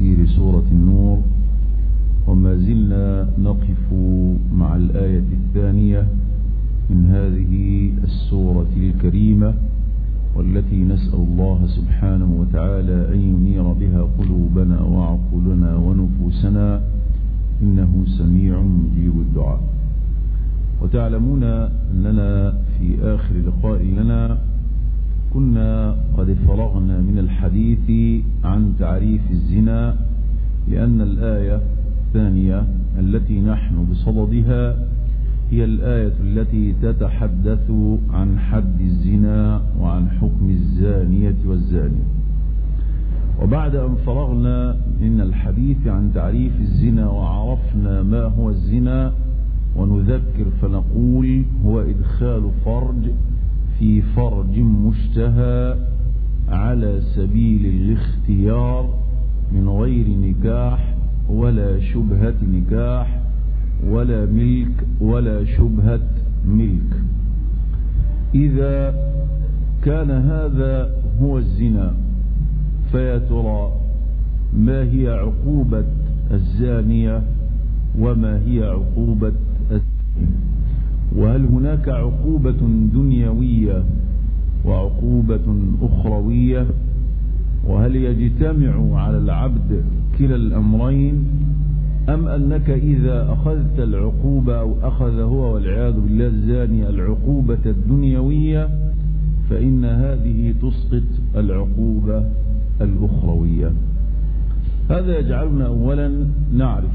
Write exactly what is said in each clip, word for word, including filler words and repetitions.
تفسير سورة النور، وما زلنا نقف مع الآية الثانية من هذه السورة الكريمة، والتي نسأل الله سبحانه وتعالى أن ينير بها قلوبنا وعقولنا ونفوسنا، إنه سميع مجيب الدعاء. وتعلمون أننا في آخر لقاء لنا كنا قد فرغنا من الحديث عن تعريف الزنا، لأن الآية الثانية التي نحن بصددها هي الآية التي تتحدث عن حد الزنا وعن حكم الزانية والزاني. وبعد أن فرغنا من الحديث عن تعريف الزنا وعرفنا ما هو الزنا، ونذكر فنقول هو إدخال فرج في فرج مشتهى على سبيل الاختيار من غير نكاح ولا شبهة نكاح ولا ملك ولا شبهة ملك. إذا كان هذا هو الزنا، فيا ترى ما هي عقوبة الزانية وما هي عقوبة الزاني؟ وهل هناك عقوبة دنيوية وعقوبة أخروية؟ وهل يجتمع على العبد كلا الأمرين، أم أنك إذا أخذت العقوبة أو أخذ هو والعياذ بالله الزاني العقوبة الدنيوية فإن هذه تسقط العقوبة الأخروية؟ هذا يجعلنا أولا نعرف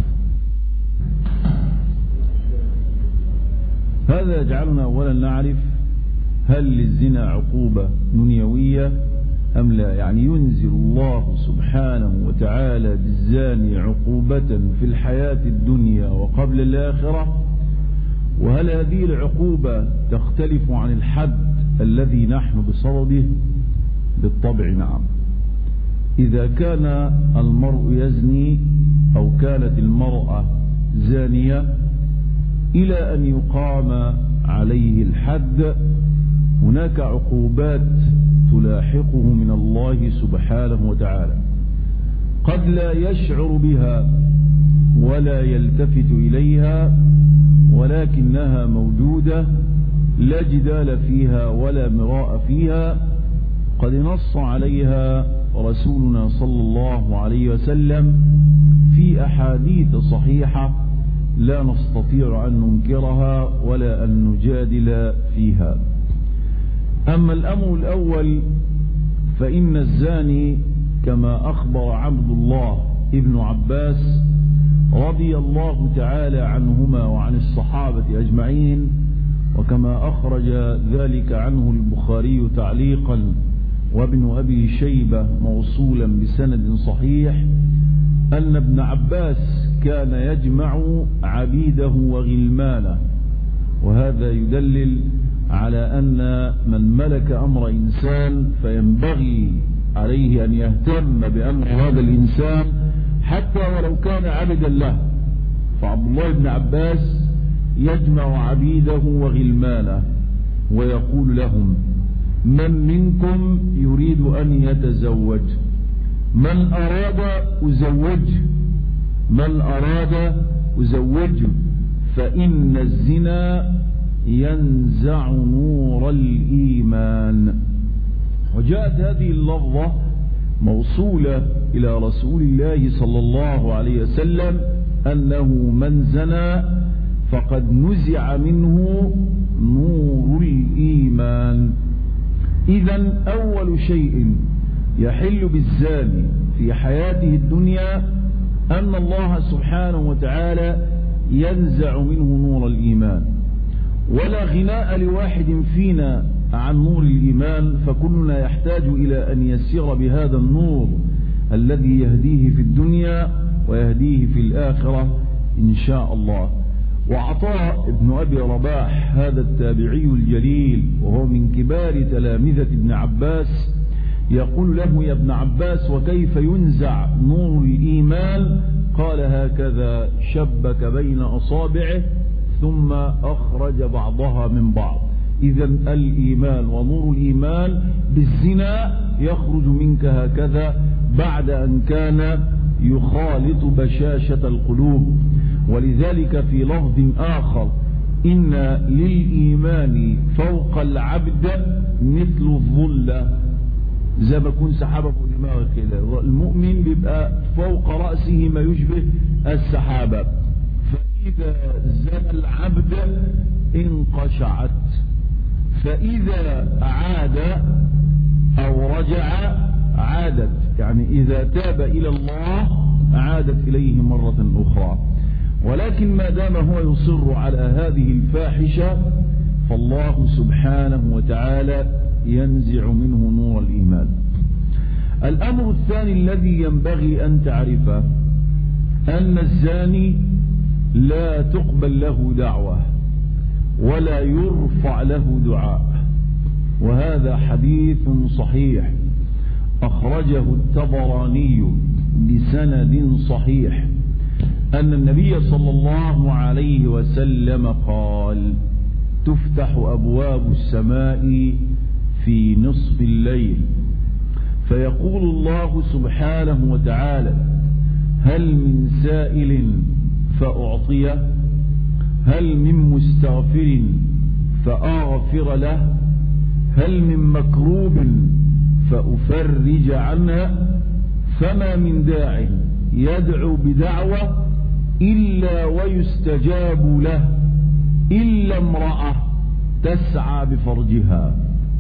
هذا يجعلنا أولا نعرف هل للزنا عقوبة دنيوية أم لا؟ يعني ينزل الله سبحانه وتعالى بالزاني عقوبة في الحياة الدنيا وقبل الآخرة؟ وهل هذه العقوبة تختلف عن الحد الذي نحن بصدده؟ بالطبع نعم. إذا كان المرء يزني أو كانت المرأة زانية إلى أن يقام عليه الحد، هناك عقوبات تلاحقه من الله سبحانه وتعالى، قد لا يشعر بها ولا يلتفت إليها، ولكنها موجودة لا جدال فيها ولا مراء فيها. قد نص عليها رسولنا صلى الله عليه وسلم في أحاديث صحيحة لا نستطيع أن ننكرها ولا أن نجادل فيها. أما الأمر الأول فإن الزاني كما أخبر عبد الله ابن عباس رضي الله تعالى عنهما وعن الصحابة أجمعين، وكما أخرج ذلك عنه البخاري تعليقا وابن أبي شيبة موصولا بسند صحيح، أن ابن عباس كان يجمع عبيده وغلمانه. وهذا يدلل على أن من ملك أمر إنسان فينبغي عليه أن يهتم بأمر هذا الإنسان حتى ولو كان عبدا له. فعبد الله بن عباس يجمع عبيده وغلمانه ويقول لهم: من منكم يريد أن يتزوج؟ من أراد أزوج من أراد أزوج فإن الزنا ينزع نور الإيمان. وجاءت هذه اللفظة موصولة إلى رسول الله صلى الله عليه وسلم أنه من زنى فقد نزع منه نور الإيمان. إذن أول شيء يحل بالزاني في حياته الدنيا أن الله سبحانه وتعالى ينزع منه نور الإيمان. ولا غناء لواحد فينا عن نور الإيمان، فكلنا يحتاج إلى أن يسير بهذا النور الذي يهديه في الدنيا ويهديه في الآخرة إن شاء الله. وعطاء ابن أبي رباح هذا التابعي الجليل وهو من كبار تلامذة ابن عباس يقول له: يا ابن عباس، وكيف ينزع نور الإيمان؟ قال: هكذا شبك بين أصابعه ثم أخرج بعضها من بعض. إذن الإيمان ونور الإيمان بالزنا يخرج منك هكذا بعد أن كان يخالط بشاشة القلوب. ولذلك في لفظ آخر إن للإيمان فوق العبد مثل الظلة، زي ما يكون سحابة فوق دماغه كده، المؤمن بيبقى فوق رأسه ما يشبه السحابة. فإذا زنى العبد انقشعت، فإذا عاد أو رجع عادت، يعني إذا تاب إلى الله عادت إليه مرة أخرى. ولكن ما دام هو يصر على هذه الفاحشة فالله سبحانه وتعالى ينزع منه نور الإيمان. الأمر الثاني الذي ينبغي أن تعرفه أن الزاني لا تقبل له دعوة ولا يرفع له دعاء، وهذا حديث صحيح أخرجه الطبراني بسند صحيح أن النبي صلى الله عليه وسلم قال: تفتح أبواب السماء في نصف الليل فيقول الله سبحانه وتعالى: هل من سائل فأعطيه؟ هل من مستغفر فأغفر له؟ هل من مكروب فأفرج عنه؟ فما من داع يدعو بدعوة إلا ويستجاب له إلا امرأة تسعى بفرجها.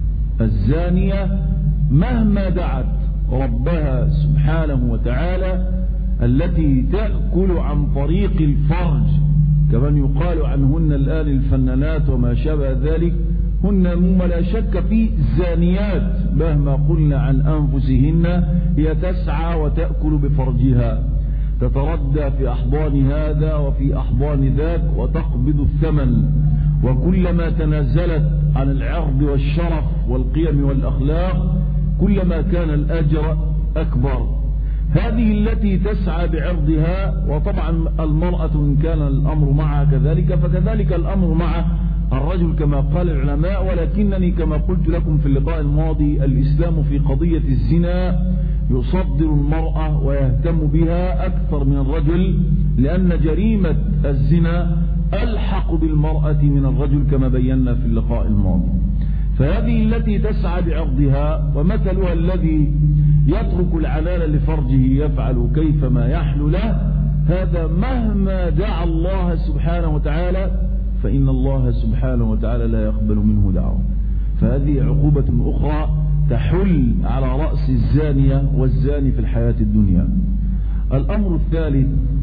الزانية مهما دعت ربها سبحانه وتعالى التي تأكل عن طريق الفرج، كمن يقال عنهن الآن الفنانات وما شابه ذلك، هن مما لا شك في زانيات مهما قلنا عن أنفسهن، هي تسعى وتأكل بفرجها، تتردى في أحضان هذا وفي أحضان ذاك وتقبض الثمن، وكلما تنازلت عن العرض والشرف والقيم والأخلاق كلما كان الأجر أكبر. هذه التي تسعى بعرضها، وطبعا المرأة إن كان الأمر معها كذلك فكذلك الأمر مع الرجل كما قال العلماء. ولكنني كما قلت لكم في اللقاء الماضي الإسلام في قضية الزنا يصدر المرأة ويهتم بها أكثر من الرجل، لأن جريمة الزنا ألحق بالمرأة من الرجل كما بينا في اللقاء الماضي. فهذه التي تسعى بعرضها، ومثلها الذي يترك العنان لفرجه يفعل كيفما يحلو له، هذا مهما دعا الله سبحانه وتعالى فإن الله سبحانه وتعالى لا يقبل منه دعوة. فهذه عقوبة أخرى تحل على رأس الزانية والزاني في الحياة الدنيا. الأمر الثالث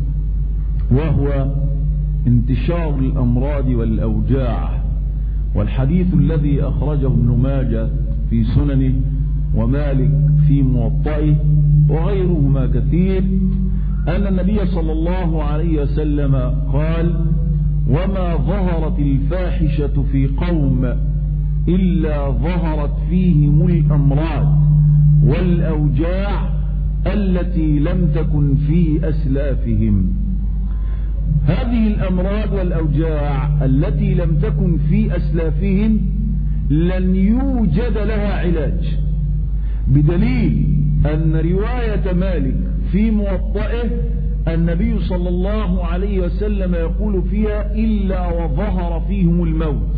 وهو انتشار الأمراض والأوجاع، والحديث الذي أخرجه ابن ماجه في سننه ومالك في موطئه وغيرهما كثير أن النبي صلى الله عليه وسلم قال: وما ظهرت الفاحشة في قوم إلا ظهرت فيهم الأمراض والأوجاع التي لم تكن في أسلافهم. هذه الأمراض والأوجاع التي لم تكن في أسلافهم لن يوجد لها علاج، بدليل أن رواية مالك في موطئه النبي صلى الله عليه وسلم يقول فيها: إلا وظهر فيهم الموت.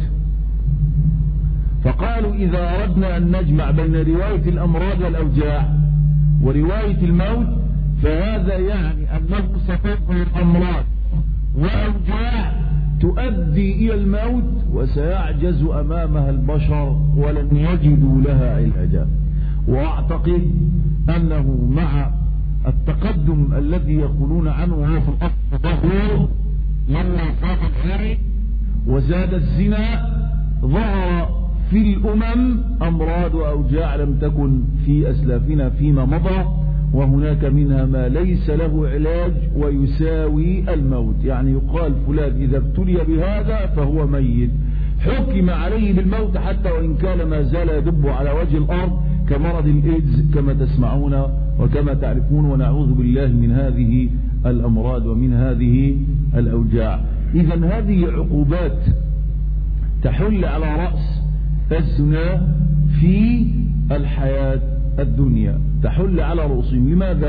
فقالوا: إذا أردنا أن نجمع بين رواية الأمراض والأوجاع ورواية الموت فهذا يعني أنه ستظهر أمراض وأوجاع تؤدي إلى الموت وسيعجز أمامها البشر ولن يجدوا لها علاجا. وأعتقد أنه مع التقدم الذي يقولون عنه هو في الأصل تطهير، لما فات الحري وزاد الزنا ظهر في الأمم أمراض وأوجاع لم تكن في أسلافنا فيما مضى، وهناك منها ما ليس له علاج ويساوي الموت. يعني يقال فلان إذا ابتلي بهذا فهو ميت، حكم عليه بالموت حتى وإن كان ما زال يدب على وجه الأرض كمرض الإيدز كما تسمعون وكما تعرفون، ونعوذ بالله من هذه الأمراض ومن هذه الأوجاع. إذن هذه عقوبات تحل على رأس الزنا في الحياة الدنيا، تحل على رؤوسهم. لماذا؟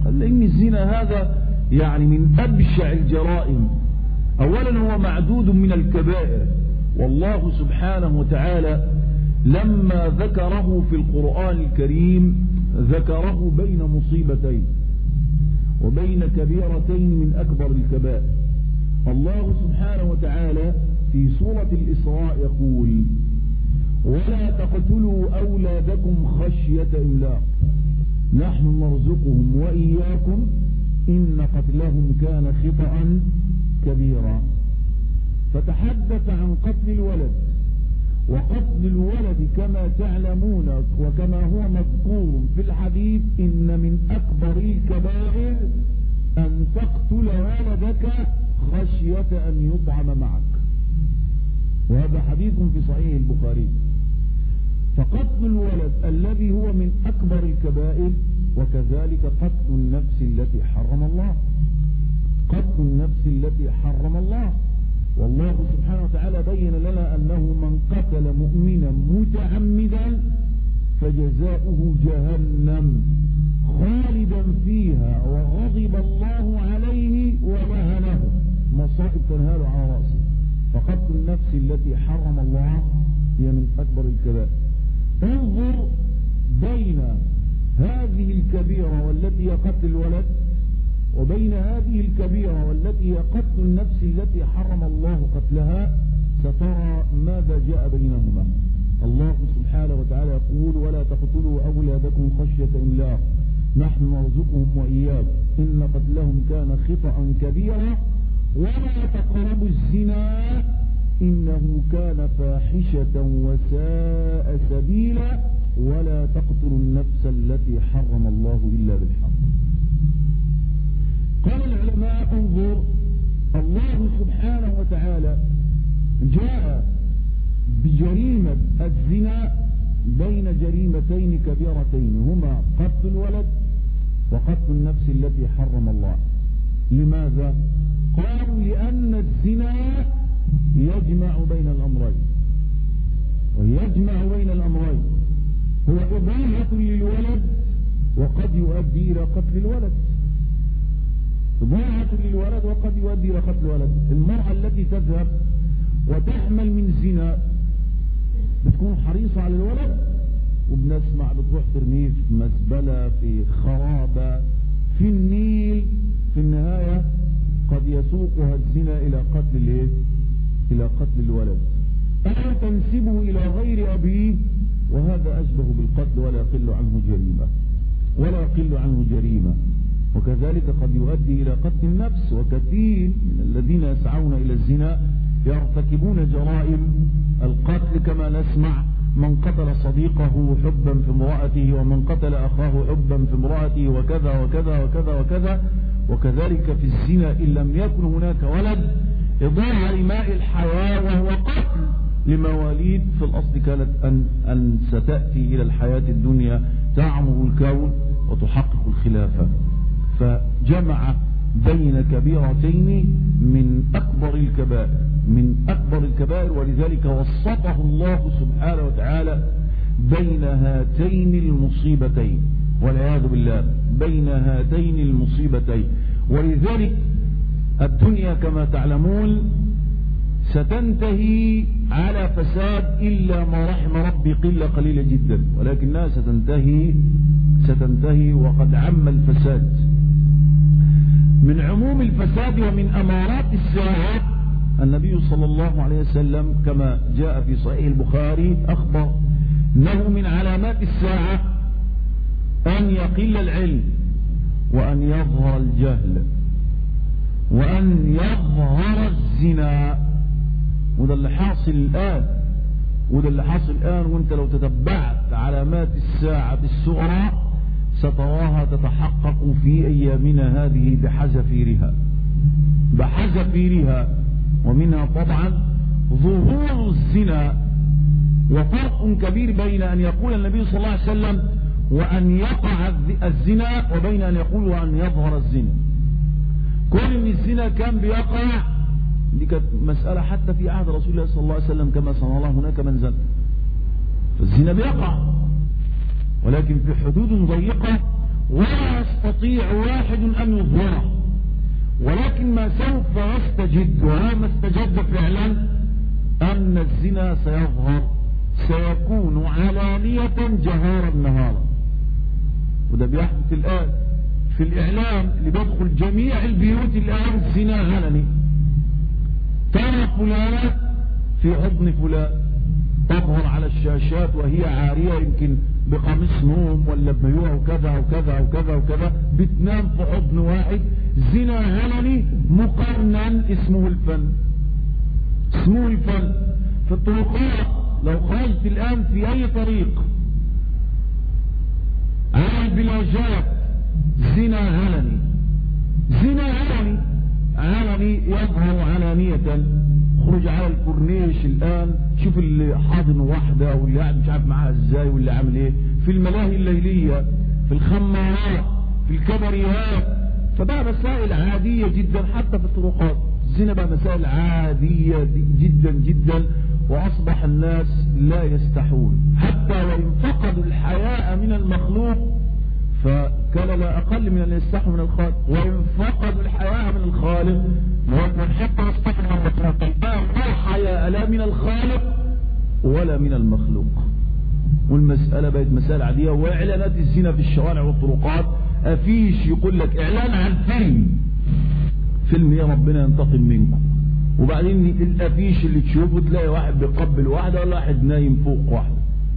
قال لأن الزنا هذا يعني من أبشع الجرائم. أولا هو معدود من الكبائر، والله سبحانه وتعالى لما ذكره في القرآن الكريم ذكره بين مصيبتين وبين كبيرتين من أكبر الكبائر. الله سبحانه وتعالى في سورة الإسراء يقول: ولا تقتلوا أولادكم خشية إملاق نحن نرزقهم وإياكم إن قتلهم كان خطأ كبيرا. فتحدث عن قتل الولد، وقتل الولد كما تعلمون وكما هو مذكور في الحديث إن من أكبر الكبائر أن تقتل ولدك خشية أن يطعم معك، وهذا حديث في صحيح البخاري. فقتل الولد الذي هو من أكبر الكبائر، وكذلك قتل النفس التي حرم الله، قتل النفس التي حرم الله. والله سبحانه وتعالى بين لنا أنه من قتل مؤمنا متعمدا فجزاؤه جهنم خالدا فيها وغضب الله عليه ولعنه، مصائب تنهال على رأسه. فقتل النفس التي حرم الله هي من أكبر الكبائر. انظر بين هذه الكبيرة والتي هي قتل الولد وبين هذه الكبيرة والتي هي قتل النفس التي حرم الله قتلها، سترى ماذا جاء بينهما. الله سبحانه وتعالى يقول: ولا تقتلوا أولادكم خشية إملاق نحن نرزقهم وإياكم إن قتلهم كان خطأ كبيرا ولا تقربوا الزنا إنه كان فاحشة وساء سبيلا ولا تقتلوا النفس التي حرم الله إلا بالحق. قال العلماء: انظر، الله سبحانه وتعالى جاء بجريمة الزنا بين جريمتين كبيرتين هما قتل الولد وقتل النفس التي حرم الله. لماذا؟ قالوا: لأن الزنا يجمع بين الأمرين، ويجمع بين الأمرين هو إضاحة للولد وقد يؤدي إلى قتل الولد، إضاحة للولد وقد يؤدي إلى قتل الولد. المرأة التي تذهب وتحمل من زنا بتكون حريصة على الولد، وبنسمع بتروح ترميه في مزبلة، في خرابة، في النيل. في النهاية قد يسوقها الزنا إلى قتل الايه؟ إلى قتل الولد، أو تنسبه إلى غير أبيه، وهذا أشبه بالقتل ولا يقل عنه جريمة ولا يقل عنه جريمة. وكذلك قد يؤدي إلى قتل النفس، وكثير من الذين يسعون إلى الزنا يرتكبون جرائم القتل، كما نسمع: من قتل صديقه حبا في امرأته، ومن قتل أخاه حبا في امرأته، وكذا وكذا وكذا وكذا. وكذلك في الزنا إن لم يكن هناك ولد إضاعة لماء الحياة وهو قتل لمواليد في الأصل كانت أن, أن ستأتي إلى الحياة الدنيا تعمر الكون وتحقق الخلافة. فجمع بين كبيرتين من أكبر الكبائر من أكبر الكبائر ولذلك وسطه الله سبحانه وتعالى بين هاتين المصيبتين، والعياذ بالله، بين هاتين المصيبتين. ولذلك الدنيا كما تعلمون ستنتهي على فساد إلا ما رحم ربي قلة قليلة جدا، ولكنها ستنتهي ستنتهي وقد عم الفساد. من عموم الفساد ومن أمارات الساعة النبي صلى الله عليه وسلم كما جاء في صحيح البخاري أخبر أنه من علامات الساعة أن يقل العلم وأن يظهر الجهل وأن يظهر الزنا. وده اللي حاصل الآن وده اللي حاصل الآن وانت لو تتبعت علامات الساعة الصغرى ستراها تتحقق في أيامنا هذه بحذافيرها بحذافيرها ومنها طبعا ظهور الزنا. وفرق كبير بين أن يقول النبي صلى الله عليه وسلم وأن يقع الزنا وبين أن يقول وأن يظهر الزنا. كل ان الزنا كان بيقع دي كانت مسألة حتى في عهد رسول الله صلى الله عليه وسلم كما صنع الله هناك منزل، فالزنا بيقع ولكن في حدود ضيقة ولا يستطيع واحد أن يظهره، ولكن ما سوف يستجد وما استجد فعلا أن الزنا سيظهر، سيكون علانية جهارا نهارا. وده بيحدث الآن في الإعلام اللي بيدخل جميع البيوت الآن الزنا علني. ترى فلانة في حضن فلان تظهر على الشاشات وهي عارية، يمكن بقميص نوم ولا بمايوه وكذا وكذا وكذا وكذا، بتنام في حضن واحد. زنا علني مقنن اسمه الفن، اسمه الفن. في الطرقات لو خرجت الآن في أي طريق على البلاجات زنا علني، زنا علني علني يظهر علانية. خرج على الكورنيش الآن شوف اللي حاضن واحدة واللي قاعد مش عارف معاها ازاي واللي عامل ايه، في الملاهي الليلية، في الخمارات، في الكباريات. فبقى مسائل عادية جدا حتى في الطرقات. الزنا بقى مسائل عادية جدا جدا، وأصبح الناس لا يستحون حتى وإن فقدوا الحياء من المخلوق، فكان لا أقل من أن يستحوا من الخالق. وإن فقدوا الحياء من الخالق وإن حتى يستحوا من المخلوق، لا حياء لا من الخالق ولا من المخلوق. والمسألة بقت مسألة عادية. وإعلانات الزنا في الشوارع والطرقات، أفيش يقول لك إعلان عن فيلم، فيلم يا ربنا ينتقم منكم، وبعدين الأفيش اللي تشوفه تلاقي واحد بيقبل واحدة ولا واحد نايم فوق واحدة.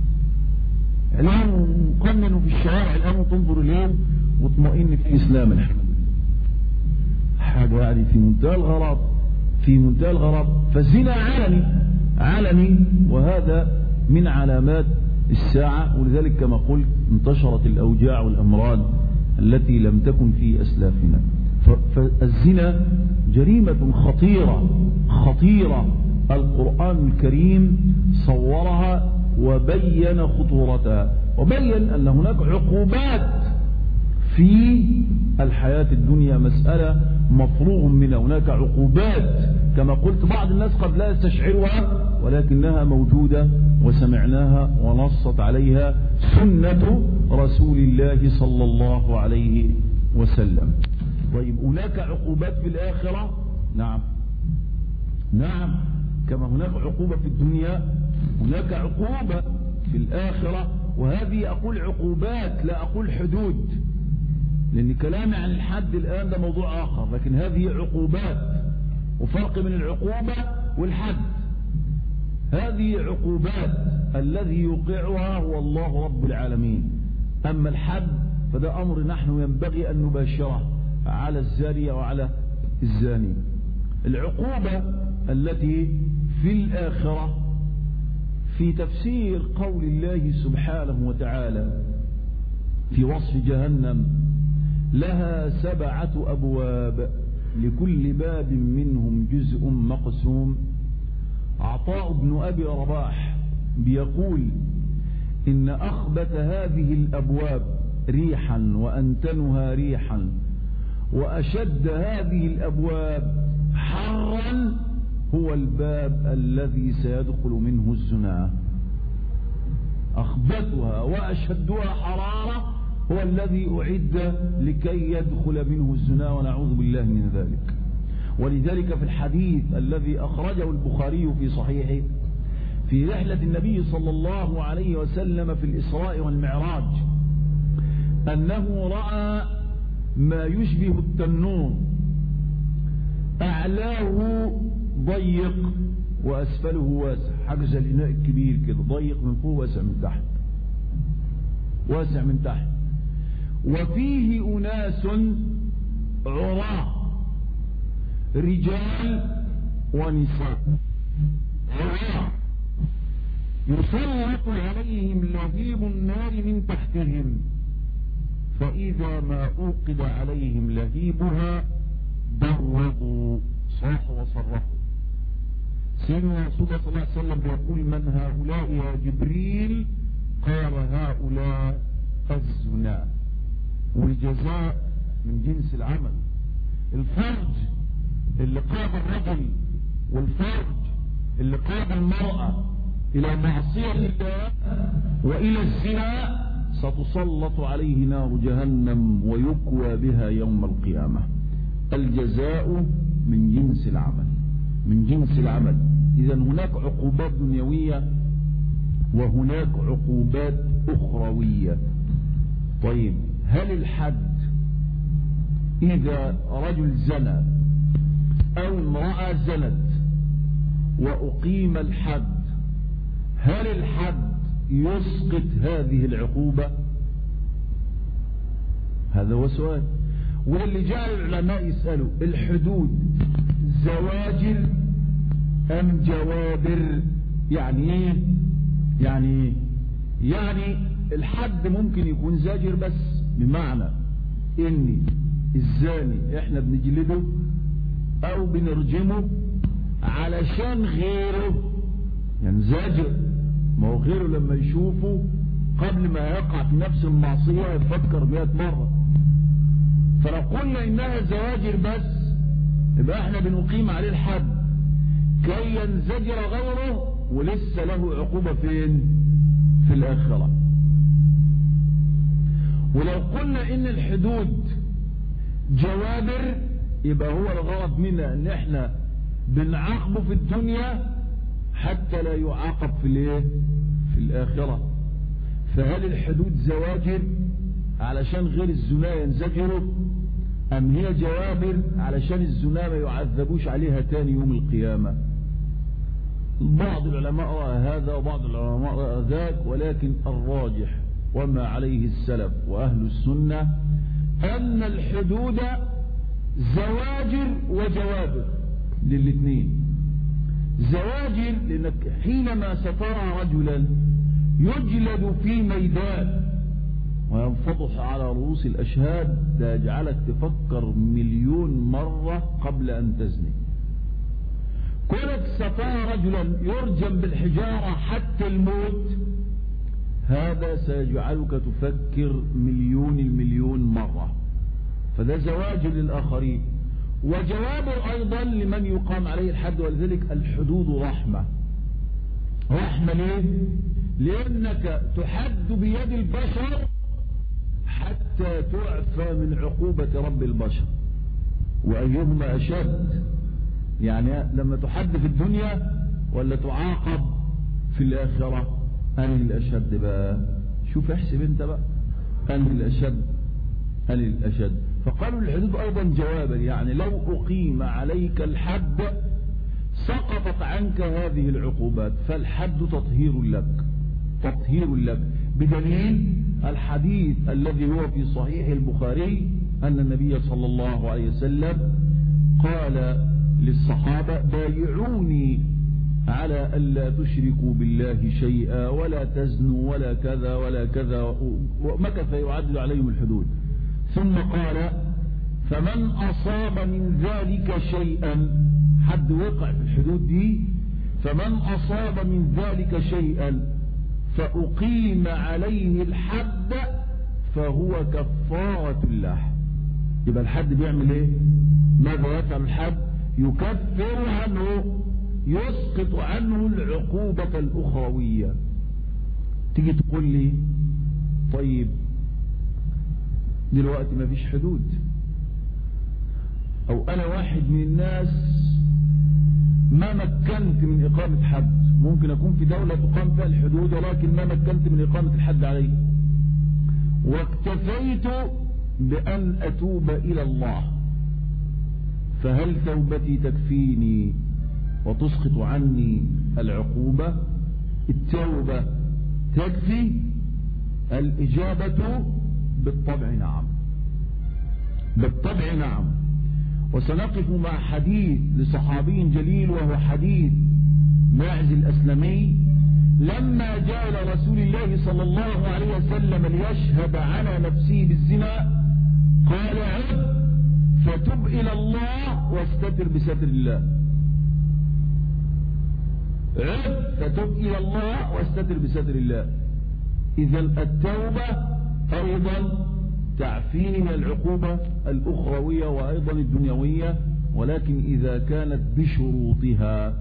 إعلان مقنن في الشوارع الآن وتنظر إليه وتطمئن في إسلام الحمد لله. حاجة يعني في منتهى الغرض، في منتهى الغرض. فالزنا علني علني، وهذا من علامات الساعة. ولذلك كما قلت انتشرت الأوجاع والأمراض التي لم تكن في أسلافنا. فالزنا جريمة خطيرة خطيرة. القرآن الكريم صورها وبين خطورتها، وبين أن هناك عقوبات في الحياة الدنيا، مسألة مفروغ منها. هناك عقوبات كما قلت بعض الناس قد لا يستشعرها، ولكنها موجودة وسمعناها ونصت عليها سنة رسول الله صلى الله عليه وسلم. طيب هناك عقوبات في الآخرة؟ نعم نعم، كما هناك عقوبة في الدنيا هناك عقوبة في الآخرة. وهذه أقول عقوبات لا أقول حدود، لأن كلامي عن الحد الآن ده موضوع آخر، لكن هذه عقوبات، وفرق من العقوبة والحد. هذه عقوبات الذي يوقعها هو الله رب العالمين، أما الحد فده أمر نحن ينبغي أن نباشره على الزانية وعلى الزاني. العقوبة التي في الآخرة في تفسير قول الله سبحانه وتعالى في وصف جهنم: لها سبعة أبواب لكل باب منهم جزء مقسوم. عطاء بن أبي رباح بيقول إن أخبث هذه الأبواب ريحا وأنتنها ريحا وأشد هذه الأبواب حرا هو الباب الذي سيدخل منه الزنا. أخبثها وأشدها حرارة هو الذي أعد لكي يدخل منه الزنا، ونعوذ بالله من ذلك. ولذلك في الحديث الذي أخرجه البخاري في صحيحه في رحلة النبي صلى الله عليه وسلم في الإسراء والمعراج أنه رأى ما يشبه التنور، أعلاه ضيق وأسفله واسع، حاجة زي الإناء الكبير كده، ضيق من فوق واسع من تحت، واسع من تحت. وفيه أناس عراة رجال ونساء عراة يسلط عليهم لهيب النار من تحتهم، فإذا ما أوقد عليهم لهيبها ضربوا صاحوا وصرفوا. سيدنا رسول الله صلى الله عليه وسلم يقول: من هؤلاء يا جبريل؟ قال: هؤلاء الزنا. والجزاء من جنس العمل. الفرج اللي قاد الرجل والفرج اللي قاد المرأة إلى معصية الله وإلى الزنا ستسلط عليه نار جهنم ويكوى بها يوم القيامة. الجزاء من جنس العمل، من جنس العمل. إذن هناك عقوبات دنيوية وهناك عقوبات أخروية. طيب، هل الحد إذا رجل زنى أو امرأة زنت وأقيم الحد، هل الحد يسقط هذه العقوبة؟ هذا هو سؤال. واللي جعل العلماء يسألوا الحدود زواجر أم جوابر؟ يعني ايه؟ يعني ايه؟ يعني الحد ممكن يكون زاجر بس، بمعنى ان الزاني احنا بنجلده او بنرجمه علشان غيره، يعني زاجر. ما هو غيره لما يشوفه قبل ما يقع في نفس المعصية يفكر مئة مرة. فلو قلنا انها زواجر بس يبقى احنا بنقيم عليه الحد كي ينزجر غيره ولسه له عقوبة فين؟ في الآخرة. ولو قلنا ان الحدود جوابر يبقى هو الغرض منها ان احنا بنعاقبه في الدنيا حتى لا يعاقب في الايه؟ في الآخرة. فهل الحدود زواجر علشان غير الزنا ينزجروا، ام هي جوابر علشان الزنا ما يعذبوش عليها تاني يوم القيامة؟ بعض العلماء رأى هذا وبعض العلماء رأى ذاك، ولكن الراجح وما عليه السلف وأهل السنة أن الحدود زواجر وجوابر للاثنين. زواجر لأنك حينما سترى رجلا يجلد في ميدان وينفضح على رؤوس الأشهاد ده يجعلك تفكر مليون مرة قبل أن تزني. كونك سترى رجلا يرجم بالحجارة حتى الموت هذا سيجعلك تفكر مليون المليون مرة. فده زواج للآخرين. وجوابر أيضا لمن يقام عليه الحد. ولذلك الحدود رحمة. رحمة ليه؟ لأنك تحد بيد البشر حتى تعفى من عقوبة رب البشر. وأيهما أشد؟ يعني لما تحد في الدنيا ولا تعاقب في الآخرة؟ أنهي الأشد بقى؟ شوف احسب انت بقى أنهي الأشد؟ أنهي الأشد؟ فقالوا الحدود أيضا جوابا، يعني لو أقيم عليك الحد سقطت عنك هذه العقوبات. فالحد تطهير لك، تطهير لك، بدليل الحديث الذي هو في صحيح البخاري أن النبي صلى الله عليه وسلم قال للصحابة بايعوني على ألا تشركوا بالله شيئا ولا تزنوا ولا كذا ولا كذا، ومكث يعدل عليهم الحدود. ثم قال فمن أصاب من ذلك شيئا، حد وقع في الحدود دي، فمن أصاب من ذلك شيئا فأقيم عليه الحد فهو كفارة له. يبقى الحد بيعمل ايه؟ ماذا يفعل الحد؟ يكفر عنه، يسقط عنه العقوبة الأخروية. تيجي تقول لي طيب دلوقتي ما فيش حدود، او انا واحد من الناس ما مكنت من اقامة حد، ممكن اكون في دولة تقام فيها الحدود ولكن ما مكنت من اقامة الحد عليه، واكتفيت بان اتوب الى الله، فهل توبتي تكفيني وتسقط عني العقوبة؟ التوبة تكفي؟ الإجابة بالطبع نعم، بالطبع نعم. وسنقف مع حديث لصحابي جليل وهو حديث ماعز الأسلمي لما جاء إلى رسول الله صلى الله عليه وسلم ليشهد على نفسه بالزنا قال عد فتب إلى الله واستتر بستر الله، عد فتب إلى الله واستتر بستر الله. إذا التوبة أيضا تعفيني من العقوبة الأخروية وأيضا الدنيوية، ولكن إذا كانت بشروطها.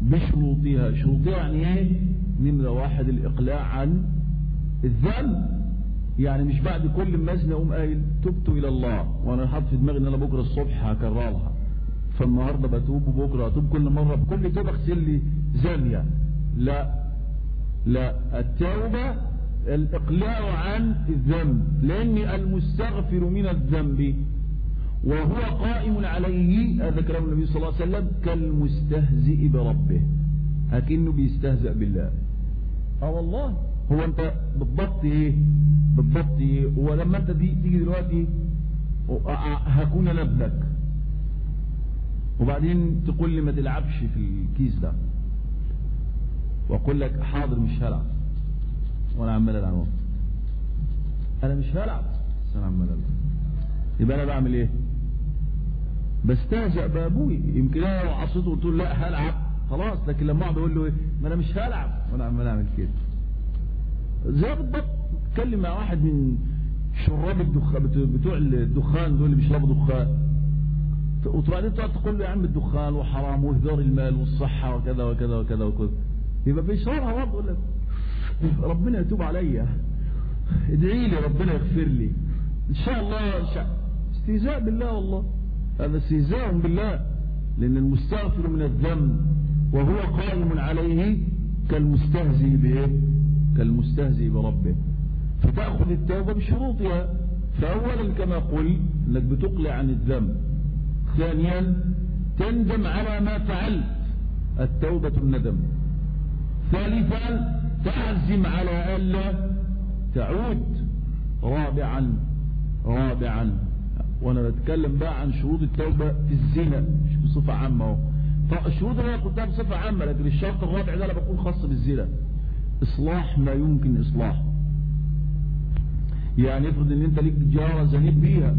بشروطها، شروطها يعني ايه؟ نمرة واحد الإقلاع عن الذنب، يعني مش بعد كل مزنة اقوم قايل تبت الى الله وانا حاطط في دماغي ان انا بكره الصبح هكررها، فالنهارده بتوب وبكره اتوب، كل مره بكل توبه اغسل لي زانيه. لا لا، التوبه الاقلاع عن الذنب، لان المستغفر من الذنب وهو قائم عليه، هذا كلام النبي صلى الله عليه وسلم، كالمستهزئ بربه، لكنه بيستهزئ بالله. اه والله، هو انت بالضبط ايه بالضبط ايه ولما انت دي تيجي دلوقتي هكون انا ابنك، وبعدين تقول لي ما تلعبش في الكيس ده، واقول لك حاضر مش هلعب، وانا عمال العب، انا مش هلعب بس انا عمال العب، يبقى انا بعمل ايه؟ بستهزأ بابوي. يمكن انا لو عصيته وقلت له لا هلعب خلاص، لكن لما اقعد اقول له ايه؟ ما انا مش هلعب وانا عمال اعمل كده. زي بالضبط اتكلم مع واحد من شراب الدخان بتوع الدخان دول اللي بيشربوا دخان، وبعدين تقعد تقول له يا عم الدخان وحرام واهدار المال والصحه وكذا وكذا وكذا وكذا، يبقى بيشربها برضه، يقول لك ربنا يتوب عليا، ادعي لي ربنا يغفر لي ان شاء الله. استهزاء بالله، والله هذا استهزاء بالله، لان المستغفر من الذنب وهو قائم عليه كالمستهزئ بايه؟ كالمستهزئ بربه. فتأخذ التوبة بشروطها، فأولا كما قلت انك بتقلع عن الذنب، ثانيا تندم على ما فعلت، التوبة الندم، ثالثا تعزم على ألا تعود، رابعا رابعا وانا بتكلم بقى عن شروط التوبة في الزنا مش بصفة عامة اهو، فالشروط اللي انا قلتها بصفة عامة، لكن الشرط الرابع ده انا بقول خاص بالزنا، اصلاح ما يمكن اصلاحه. يعني افرض ان انت ليك جارة زنيت بيها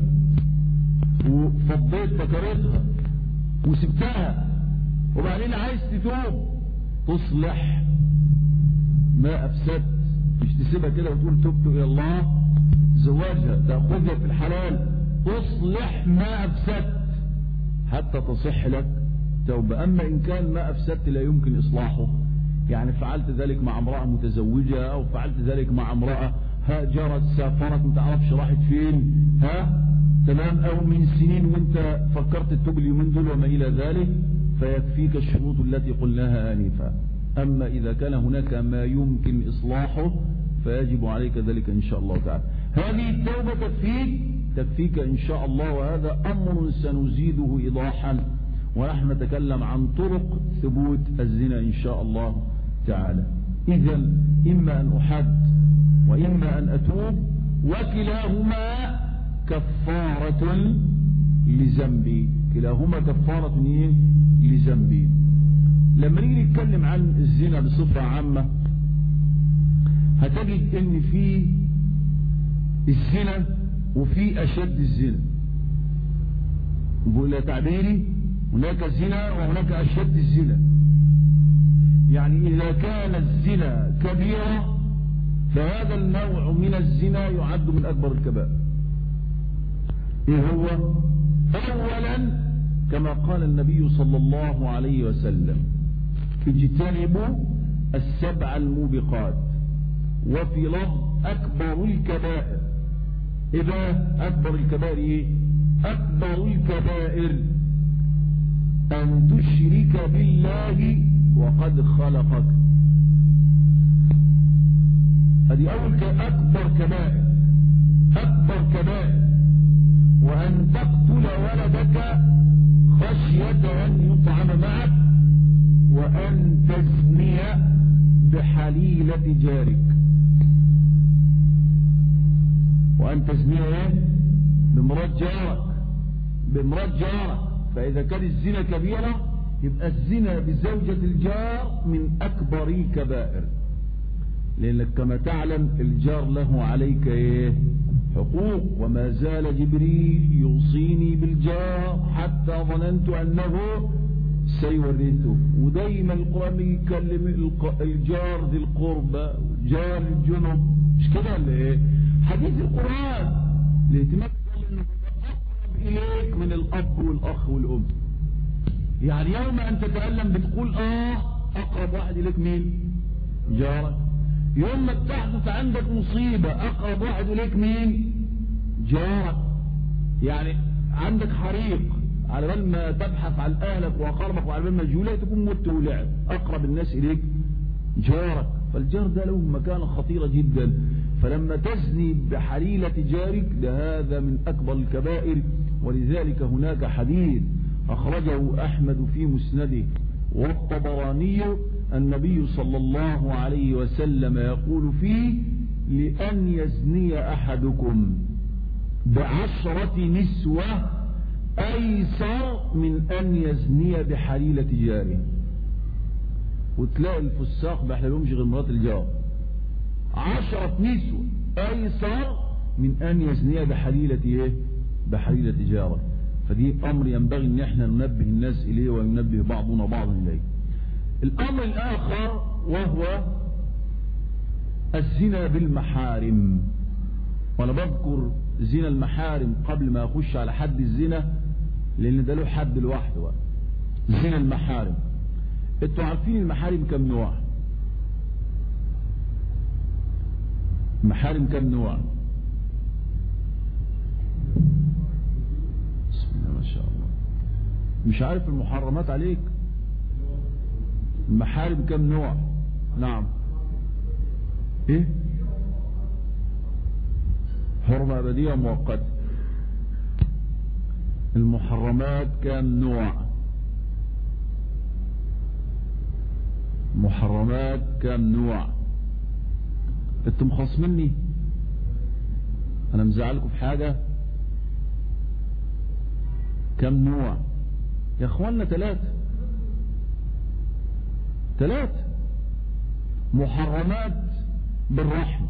وفضيت بكرتها وسبتها، وبعدين عايز تتوب، تصلح ما افسدت، مش تسيبها كده وتقول تبت الى الله، زواجها تاخذها في الحلال، تصلح ما افسدت حتى تصح لك توبة. اما ان كان ما افسدت لا يمكن اصلاحه، يعني فعلت ذلك مع امرأة متزوجة، او فعلت ذلك مع امرأة هاجرت سافرت ما تعرفش راحت فين، ها تمام، او من سنين وانت فكرت تتوب اليومين دول وما الى ذلك، فيكفيك الشروط التي قلناها آنفا. اما اذا كان هناك ما يمكن اصلاحه فيجب عليك ذلك ان شاء الله تعالى. هذه التوبة تكفيك تكفيك ان شاء الله، وهذا امر سنزيده ايضاحا، ونحن نتكلم عن طرق ثبوت الزنا ان شاء الله تعالى. اذا اما ان احد واما ان اتوب، وكلاهما كفارة لذنبي، كلاهما كفارة لذنبي. لما نيجي نتكلم عن الزنا بصفة عامة هتجد ان في الزنا وفي اشد الزنا، بقول تعبيري هناك الزنا وهناك اشد الزنا. يعني اذا كان الزنا كبيرة فهذا النوع من الزنا يعد من اكبر الكبائر. ايه هو؟ اولا كما قال النبي صلى الله عليه وسلم اجتنبوا السبع الموبقات، وفي لفظ اكبر الكبائر. اذا اكبر الكبائر ايه؟ اكبر الكبائر ان تشرك بالله وقد خلقك، هذه اول اكبر كبائر، اكبر كبائر. وان تقتل ولدك خشية ان يطعم معك، وان تزني بحليلة جارك، وان تزني ايه؟ بمرات جارك، بمرات جارك. فاذا كان الزنا كبيرة يبقى الزنا بزوجة الجار من اكبر الكبائر، لانك كما تعلم الجار له عليك ايه؟ حقوق. وما زال جبريل يوصيني بالجار حتى ظننت انه سيورثه. ودايما القرآن يكلم الجار ذي القربى جار الجنب، مش كده ولا ايه؟ حديث القرآن الاهتمام انه اقرب اليك من الاب والاخ والام. يعني يوم ان تتألم بتقول اه اقرب واحد اليك مين؟ جارك. يوم ما تحدث عندك مصيبة أقرب واحد إليك مين؟ جارك. يعني عندك حريق، على بال ما تبحث عن أهلك وأقربك وعلى بال ما تجولك تكون مت ولعب، أقرب الناس إليك جارك. فالجار ده له مكانة خطيرة جدا. فلما تزني بحليلة جارك لهذا من أكبر الكبائر. ولذلك هناك حديث أخرجه أحمد في مسنده والطبراني النبي صلى الله عليه وسلم يقول فيه: لأن يزني أحدكم بعشرة نسوة أيسر من أن يزني بحليلة جاره. وتلاقي الفساق ما يحللهمش غير مرات الجار. عشرة نسوة أيسر من أن يزني بحليلة إيه؟ بحليلة جاره. فدي أمر ينبغي أن احنا ننبه الناس إليه وينبه بعضنا بعضا إليه. الأمر الآخر وهو الزنا بالمحارم. وأنا بذكر زنا المحارم قبل ما أخش على حد الزنا، لأن ده له حد لوحده. زنا المحارم، انتوا عارفين المحارم كم نوع؟ محارم كم نوع؟ بسم الله ما شاء الله. مش عارف المحرمات عليك؟ المحارم كم نوع؟ نعم. ايه؟ حرمة أبدية مؤقتة. المحرمات كم نوع؟ محرمات كم نوع؟ انتم خاصمني؟ انا مزعلكم في حاجة؟ كم نوع يا اخوانا؟ ثلاثة ثلاثة محرمات بالرحم،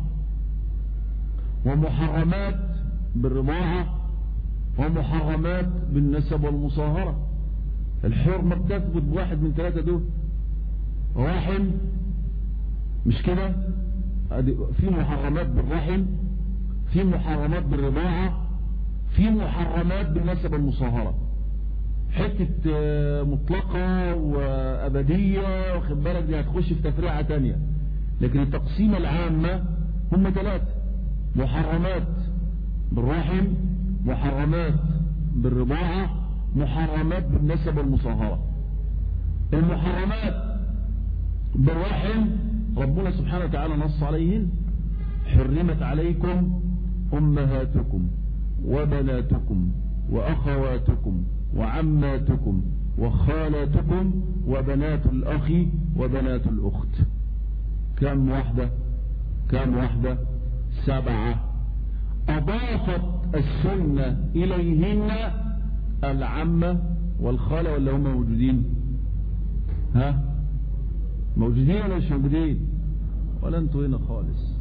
ومحرمات بالرضاعة، ومحرمات بالنسب والمصاهرة. الحرمة بتثبت بواحد من ثلاثة دول. رحم، مش كده؟ في محرمات بالرحم، في محرمات بالرضاعة، في محرمات بالنسب والمصاهرة. حتة مطلقة وأبدية واخد بالك دي هتخش في تفريعة تانية، لكن التقسيمة العامة هم ثلاثة: محرمات بالرحم، محرمات بالرضاعة، محرمات بالنسب والمصاهرة. المحرمات بالرحم ربنا سبحانه وتعالى نص عليهن: حرمت عليكم أمهاتكم وبناتكم وأخواتكم وعماتكم وخالاتكم وبنات الأخ وبنات الأخت. كم واحدة؟ كم واحدة؟ سبعة. أضافت السنة إليهن العمة والخالة، ولا هم موجودين؟ ها؟ موجودين ولا مش موجودين؟ ولا انتوا هنا خالص؟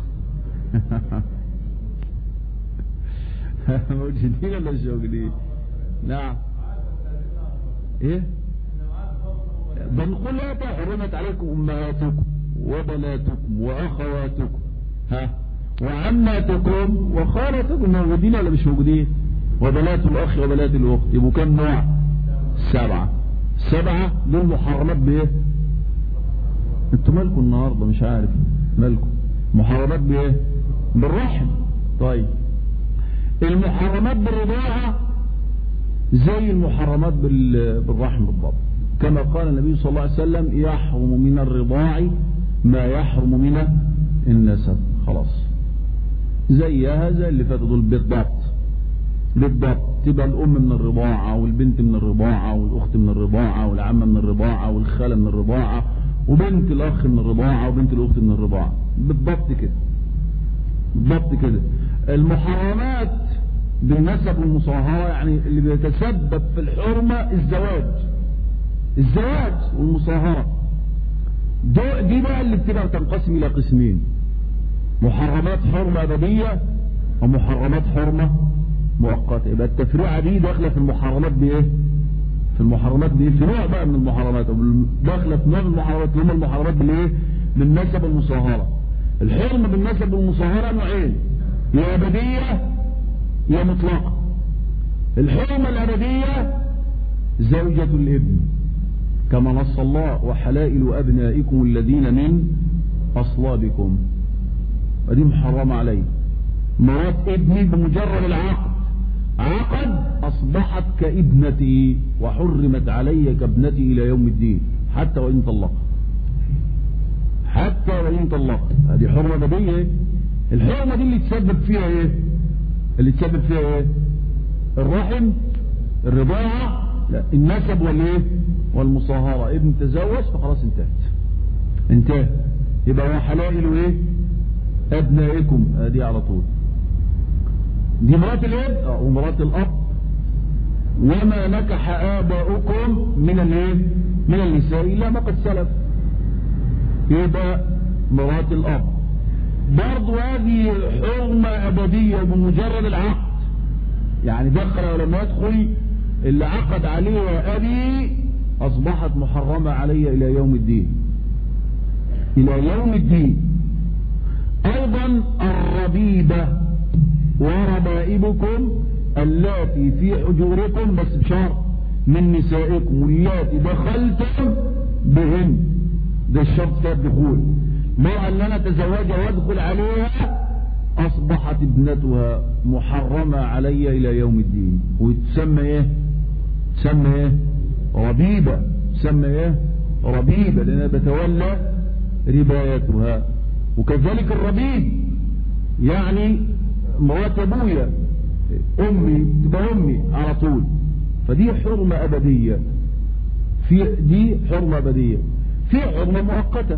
موجودين ولا مش موجودين؟ نعم. ايه؟ بنقول لا حرمت عليكم امهاتكم وبناتكم واخواتكم ها وعماتكم وخالاتكم. موجودين ولا مش موجودين؟ وبنات الاخ وبنات الاخت. يبقوا كم نوع؟ سبعة. سبعة دول محرمات بايه؟ انتوا مالكم النهارده؟ مش عارف مالكم. محرمات بايه؟ بالرحم. طيب المحرمات بالرضاعة زي المحرمات بالرحم بالضبط، كما قال النبي صلى الله عليه وسلم: يحرم من الرضاع ما يحرم من النسب. خلاص زيها زي اللي فاتوا دول بالضبط بالضبط. تبقى الام من الرضاعة والبنت من الرضاعة والاخت من الرضاعة والعمة من الرضاعة والخالة من الرضاعة وبنت الاخ من الرضاعة وبنت الاخت من الرضاعة. بالضبط كده بالضبط كده. المحرمات بالنسب والمصاهرة يعني اللي بيتسبب في الحرمة الزواج الزواج والمصاهرة. دي بقى اللي بتبقى تنقسم الى قسمين: محرمات حرمة أبدية ومحرمات حرمة مؤقتة. يبقى التفريعة دي داخلة في المحرمات بايه؟ في المحرمات بايه؟ في نوع بقى من المحرمات، داخلة في نوع من المحرمات اللي هم المحرمات بالايه؟ بالنسب والمصاهرة. الحرمة بالنسب والمصاهرة نوعين: يا أبدية يا مطلقة. الحرمة الأبدية زوجة الابن، كما نص الله: وحلائل أبنائكم الذين من أصلابكم. ودي محرمة علي. مرات ابني بمجرد العقد عقد أصبحت كابنتي وحرمت علي كابنتي إلى يوم الدين حتى وإن طلق، حتى وإن طلق. هذه حرمة بديهية. الحرمة دي اللي تسبب فيها ايه؟ اللي تسبب فيها ايه؟ الرحم، الرضاعة، لا النسب والايه؟ والمصاهرة. ابن تزوج فخلاص انتهت، انتهى. يبقى هو حلائل ايه؟ ابنائكم. ادي على طول. دي مرات الاب اه ومرات الاب. وما نكح آباؤكم من الايه؟ من النساء الا ما قد سلف. يبقى مرات الاب برضو هذه حرمة أبدية بمجرد العقد. يعني دخل ولما يدخل اللي عقد عليه أبي أصبحت محرمة علي إلى يوم الدين، إلى يوم الدين. أيضا الربيبة وربائبكم اللاتي في حجوركم، بس بشرط من نسائكم واللاتي دخلتم بهن. ده الشرط في الدخول. ما أن أنا أتزوجها وأدخل عليها أصبحت ابنتها محرمة علي إلى يوم الدين. وتسمى إيه؟ تسمى إيه؟ ربيبة. تسمى إيه؟ ربيبة، لأنها بتولى ربايتها. وكذلك الربيب يعني مرات أبويا، أمي تبقى أمي على طول. فدي حرمة أبدية. في دي حرمة أبدية. في حرمة مؤقتة،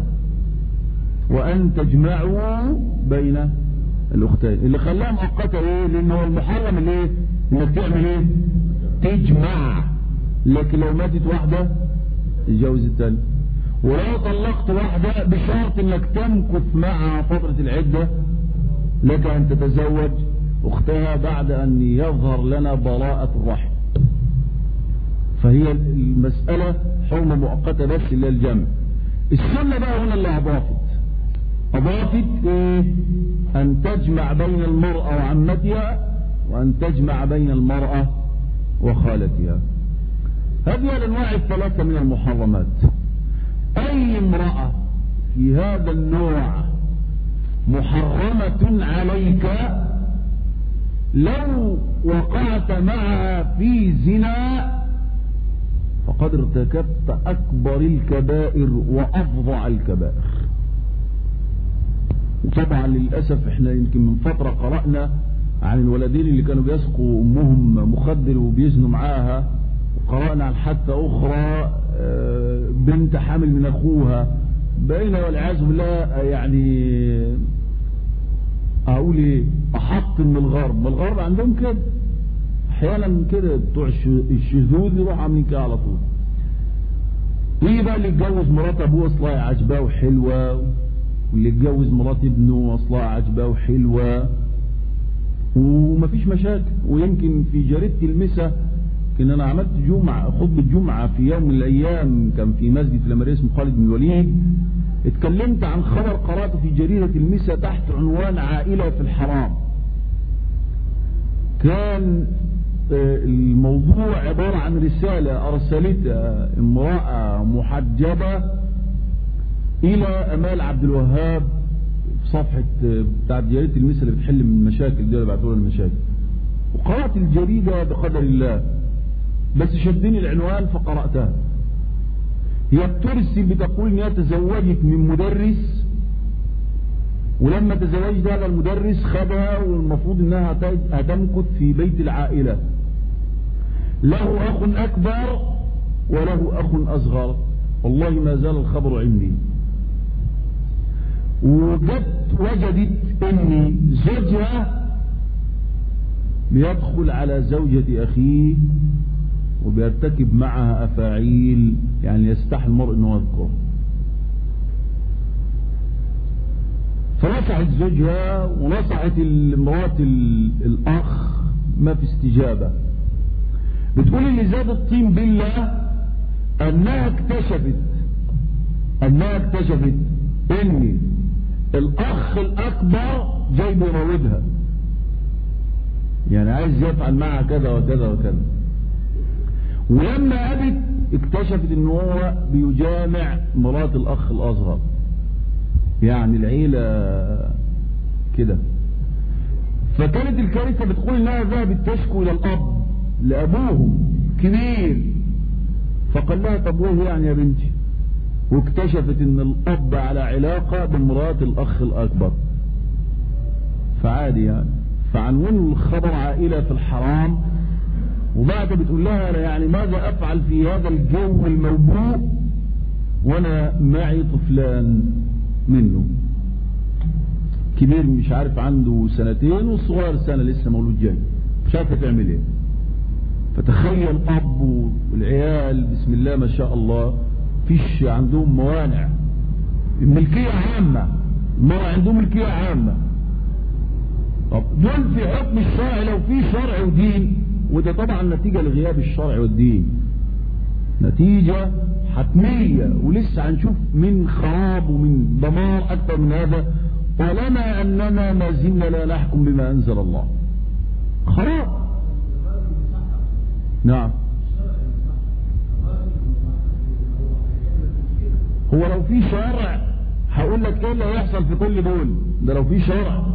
وأن تجمعوا بين الأختين. اللي خلاها مؤقتة إيه؟ لأنه المحرم اللي إيه؟ إنك تعمل إيه؟ تجمع. لكن لو ماتت واحدة تتجوز الثانية. ولو طلقت واحدة بشرط إنك تمكث معها فترة العدة لك أن تتزوج أختها بعد أن يظهر لنا براءة الرحم. فهي المسألة حرمة مؤقتة بس اللي الجمع. السنة بقى هنا اللي أضافت أضافت إيه؟ أن تجمع بين المرأة وعمتها، وأن تجمع بين المرأة وخالتها. هذه الأنواع الثلاثة من المحرمات. أي امرأة في هذا النوع محرمة عليك لو وقعت معها في زنا فقد ارتكبت أكبر الكبائر وأفظع الكبائر. وطبعا للأسف احنا يمكن من فترة قرأنا عن الولدين اللي كانوا بيسقوا أمهم مخدر وبيزنوا معاها، وقرأنا عن حادثة أخرى بنت حامل من أخوها. بين والعياذ بالله يعني أقول إيه أحط من الغرب. ما الغرب عندهم كده أحيانا كده، بتوع الشذوذ يروح عاملين كده على طول. ويجي بقى اللي يتجوز مرات أبوه أصلها عجباه وحلوة، واللي يتجوز مرات ابنه أصلها عجباه وحلوة، ومفيش مشاكل. ويمكن في جريدة المسا كان أنا عملت جمعة خطبة جمعة في يوم من الأيام، كان في مسجد الأمير اسمه خالد بن الوليد. اتكلمت عن خبر قرأته في جريدة المسا تحت عنوان عائلة في الحرام. كان الموضوع عبارة عن رسالة أرسلتها امرأة محجبة إلى أمال عبد الوهاب في صفحة بتاعت جريدة المسا اللي بتحل من المشاكل دي اللي بعتولها المشاكل. وقرأت الجريدة بقدر الله، بس شدني العنوان فقرأتها. هي بترسل بتقول إنها تزوجت من مدرس، ولما تزوجت هذا المدرس خدها والمفروض إنها هتمكث في بيت العائلة. له أخ أكبر وله أخ أصغر، والله ما زال الخبر عندي. وجدت وجدت إن زوجها بيدخل على زوجة أخيه وبيرتكب معها أفاعيل يعني يستحي المرء أنه يذكر. فنصحت زوجها ونصحت المرات الأخ، ما في استجابة. بتقول اللي زاد الطين بالله أنها اكتشفت أنها اكتشفت أن الأخ الأكبر جاي بيراودها، يعني عايز يفعل معها كذا وكذا وكذا. ولما قابت اكتشفت ان هو بيجامع مرات الاخ الاصغر. يعني العيلة كده. فكانت الكارثة بتقول انها ذهبت تشكو الى الاب لابوهم كبير، فقال لها طب وايه يعني يا بنتي؟ واكتشفت ان الاب على علاقة بمرات الاخ الاكبر، فعادي يعني، فعنون الخبر عائلة في الحرام. وبعد بتقول لها أنا يعني ماذا افعل في هذا الجو الموبوء وانا معي طفلان منه، كبير مش عارف عنده سنتين والصغير سنة لسه مولود جاي، مش عارفه تعمل ايه. فتخيل الاب والعيال بسم الله ما شاء الله فيش عندهم موانع، الملكية عامة، المرأة عندهم ملكية عامة. طب دول في حكم الشرع لو في شرع ودين، وده طبعا نتيجة لغياب الشرع والدين، نتيجة حتمية، ولسه هنشوف من خراب ومن دمار أكثر من هذا، طالما أننا ما زلنا لا نحكم بما أنزل الله. خراب. نعم. هو لو في شرع هقول لك ايه اللي هيحصل في كل دول، ده لو في شرع.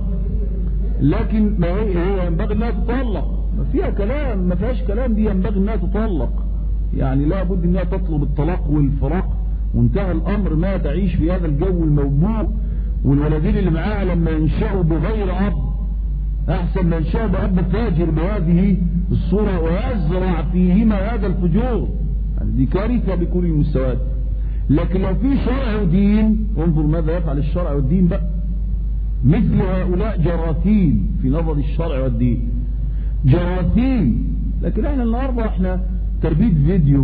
لكن ما هي هي ينبغي انها تطلق، ما فيها كلام، ما فيهاش كلام، دي ينبغي انها تطلق، يعني لا بد انها تطلب الطلاق والفراق وانتهى الامر. ما تعيش في هذا الجو الموبوء، والولدين اللي معاها لما ينشأوا بغير اب احسن ما ينشأوا باب فاجر بهذه الصورة ويزرع فيهما هذا الفجور، يعني دي كارثة بكل المستويات. لكن لو في شرع ودين، انظر ماذا يفعل الشرع والدين بقى. مثل هؤلاء جراثيم في نظر الشرع والدين، جراثيم. لكن احنا النهارده احنا تربية فيديو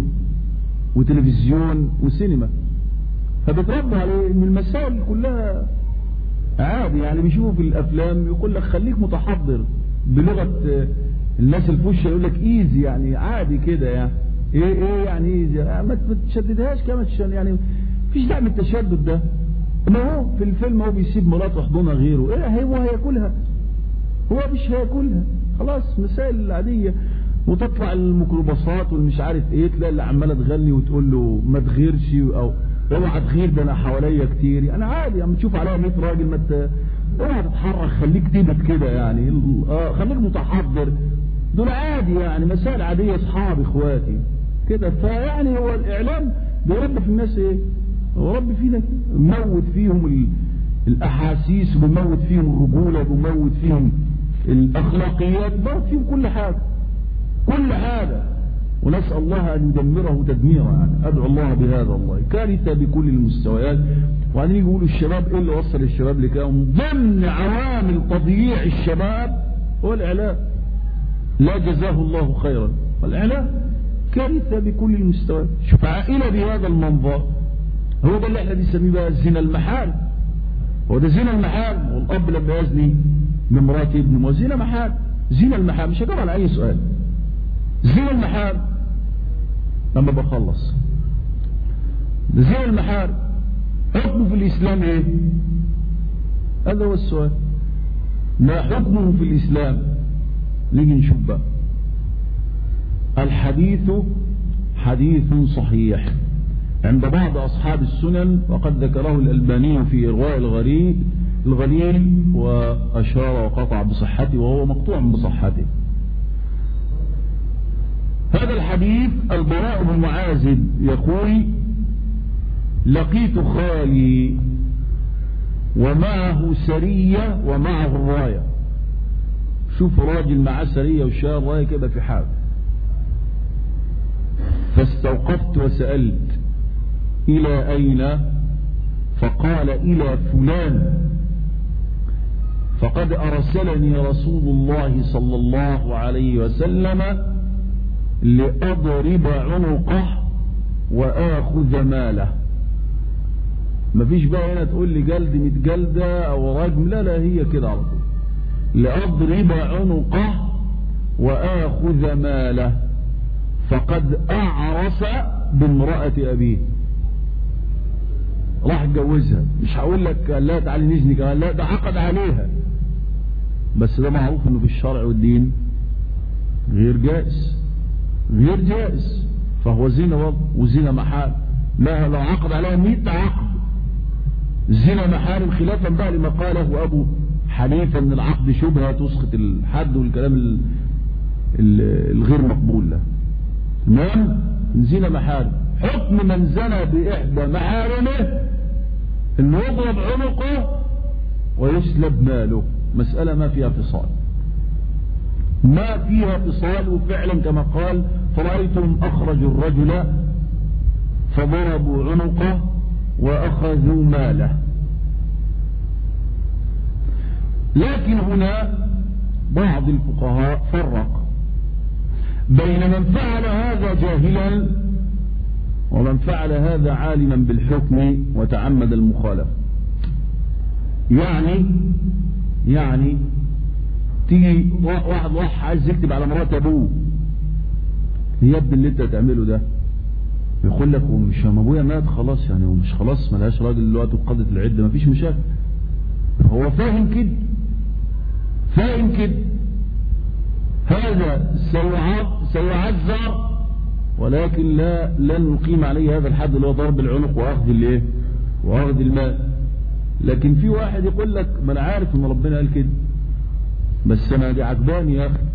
وتلفزيون وسينما، فبتربوا عليه ان المسائل كلها عادي، يعني بيشوفوا في الافلام يقول لك خليك متحضر بلغة الناس الفوشة، يقول لك ايزي، يعني عادي كده، يعني ايه ايه يعني ايزي، ما تشددهاش كما تشد، يعني مفيش داعي من التشدد ده. ما هو في الفيلم هو بيسيب مراته وحضنها غيره، ايه هو هياكلها؟ هو مش هياكلها، خلاص مسائل عادية. وتطلع الميكروباصات والمش عارف ايه، تلاقي اللي عماله تغني وتقول له ما تغيرش او اوعى تغير، ده انا حواليا كتير، انا عادي اما تشوف عليها مية راجل ما ت... اوعى تتحرك، خليك تبت كده، يعني اه خليك متحضر، دول عادي، يعني مسائل عادية، اصحابي اخواتي كده. فيعني هو الاعلام بيربي في الناس ايه؟ هو ربي فينا كده، بيموت فيهم ال... الاحاسيس، وبيموت فيهم الرجولة، وبيموت فيهم الاخلاقيات، بيموت فيهم كل حاجة، كل حاجة. ونسأل الله أن يدمره تدميرا، يعني أدعو الله بهذا الله. كارثة بكل المستويات. وبعدين يقولوا الشباب إيه اللي وصل الشباب لكده؟ من ضمن عوامل تضييع الشباب هو الإعلام، لا جزاه الله خيرا. والإعلام كارثة بكل المستويات. شوف عائلة بهذا المنظر، هو ده اللي احنا بنسميه بقى زنا المحال، هو ده زنا المحال. والأب لما يزني بامرأة ابنه زنا محال، زنا المحال. مش هجاوب على أي سؤال، زنا المحال. لما بخلص زنا المحال حكمه في الإسلام ايه؟ هذا هو السؤال، ما حكمه في الإسلام؟ نيجي نشوف بقى. الحديث حديث صحيح عند بعض أصحاب السنن، وقد ذكره الألباني في إرواء الغليل الغليل وأشار وقطع بصحته، وهو مقطوع بصحته. هذا الحديث البراء بن معازب يقول: لقيت خالي ومعه سرية ومعه الراية. شوف راجل معه سرية وشايل راية كده في حال. فاستوقفت وسألت: إلى أين؟ فقال: إلى فلان، فقد أرسلني رسول الله صلى الله عليه وسلم لأضرب عنقه وآخذ ماله. مفيش بقى هنا تقول لي جلد متجلدة أو رجم، لا لا، هي كده على طول، لأضرب عنقه وآخذ ماله، فقد أعرس بامرأة أبيه. راح اتجوزها، مش هقول لك لا تعالي نزني كمان، لا ده عقد عليها، بس ده معروف انه في الشرع والدين غير جائز، غير جائز، فهو زنا برضه، وزنا محال. لا لو عقد عليها مئة عقد زنا محارم، خلافا بقى لما قاله أبو حليفا ان العقد شبهه تسقط الحد والكلام ال ال الغير مقبول له. المهم زنا محارم، حكم من زنى باحدى محارمه انه يضرب عنقه ويسلب ماله. مسألة ما فيها فصال، ما فيها فصال. وفعلا كما قال فرأيتهم أخرجوا الرجل فضربوا عنقه وأخذوا ماله. لكن هنا بعض الفقهاء فرق بين من فعل هذا جاهلا ومن فعل هذا عالما بالحكم وتعمد المخالفة. يعني يعني تيجي واحد راح عايز يكتب على مرات ابوه، يا ابني اللي انت تعمله ده، يقول لك ومش ما ابويا مات خلاص يعني ومش خلاص ملهاش راجل دلوقتي وقضت العده مفيش مشاكل. هو فاهم كده، فاهم كده، هذا سيعذر ولكن لا لن نقيم عليه هذا الحد اللي هو ضرب العنق واخذ الايه واخذ المال. لكن في واحد يقول لك ما انا عارف ان ربنا قال كده بس انا دي عجباني يا اخي،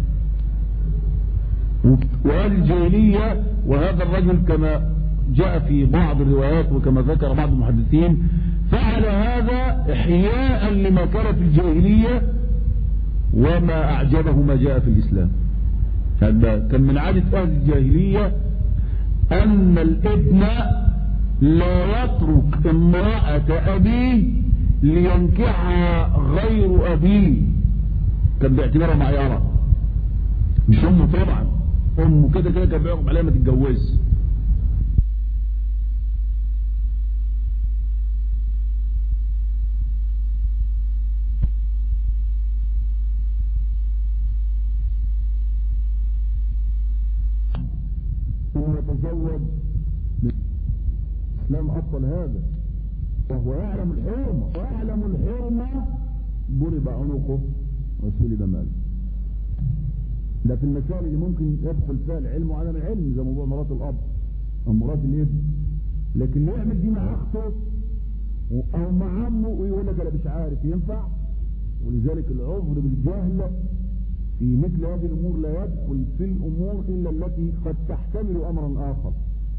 وقال الجاهليه. وهذا الرجل كما جاء في بعض الروايات وكما ذكر بعض المحدثين فعل هذا احياء لما كان في الجاهليه وما اعجبه ما جاء في الاسلام. كان من عاده اهل الجاهليه ان الابن لا يترك امراه ابيه لينكحها غير ابيه، كان باعتبارها معيارة، مش امه طبعا، امه كده كده كان بيعقب عليها ما تتجوز. ثم يتزوج الاسلام ابطل هذا وهو يعلم الحرمه ويعلم الحرمه ضرب عنقه وسلب ماله. ده في المسائل اللي ممكن يدخل فيها العلم وعدم العلم زي موضوع مرات الاب او مرات الابن، لكن اللي يعمل دي مع اخته او مع عمه ويقول لك انا مش عارف ينفع. ولذلك العذر بالجهل في مثل هذه الامور لا يدخل في الامور الا التي قد تحتمل امرا اخر،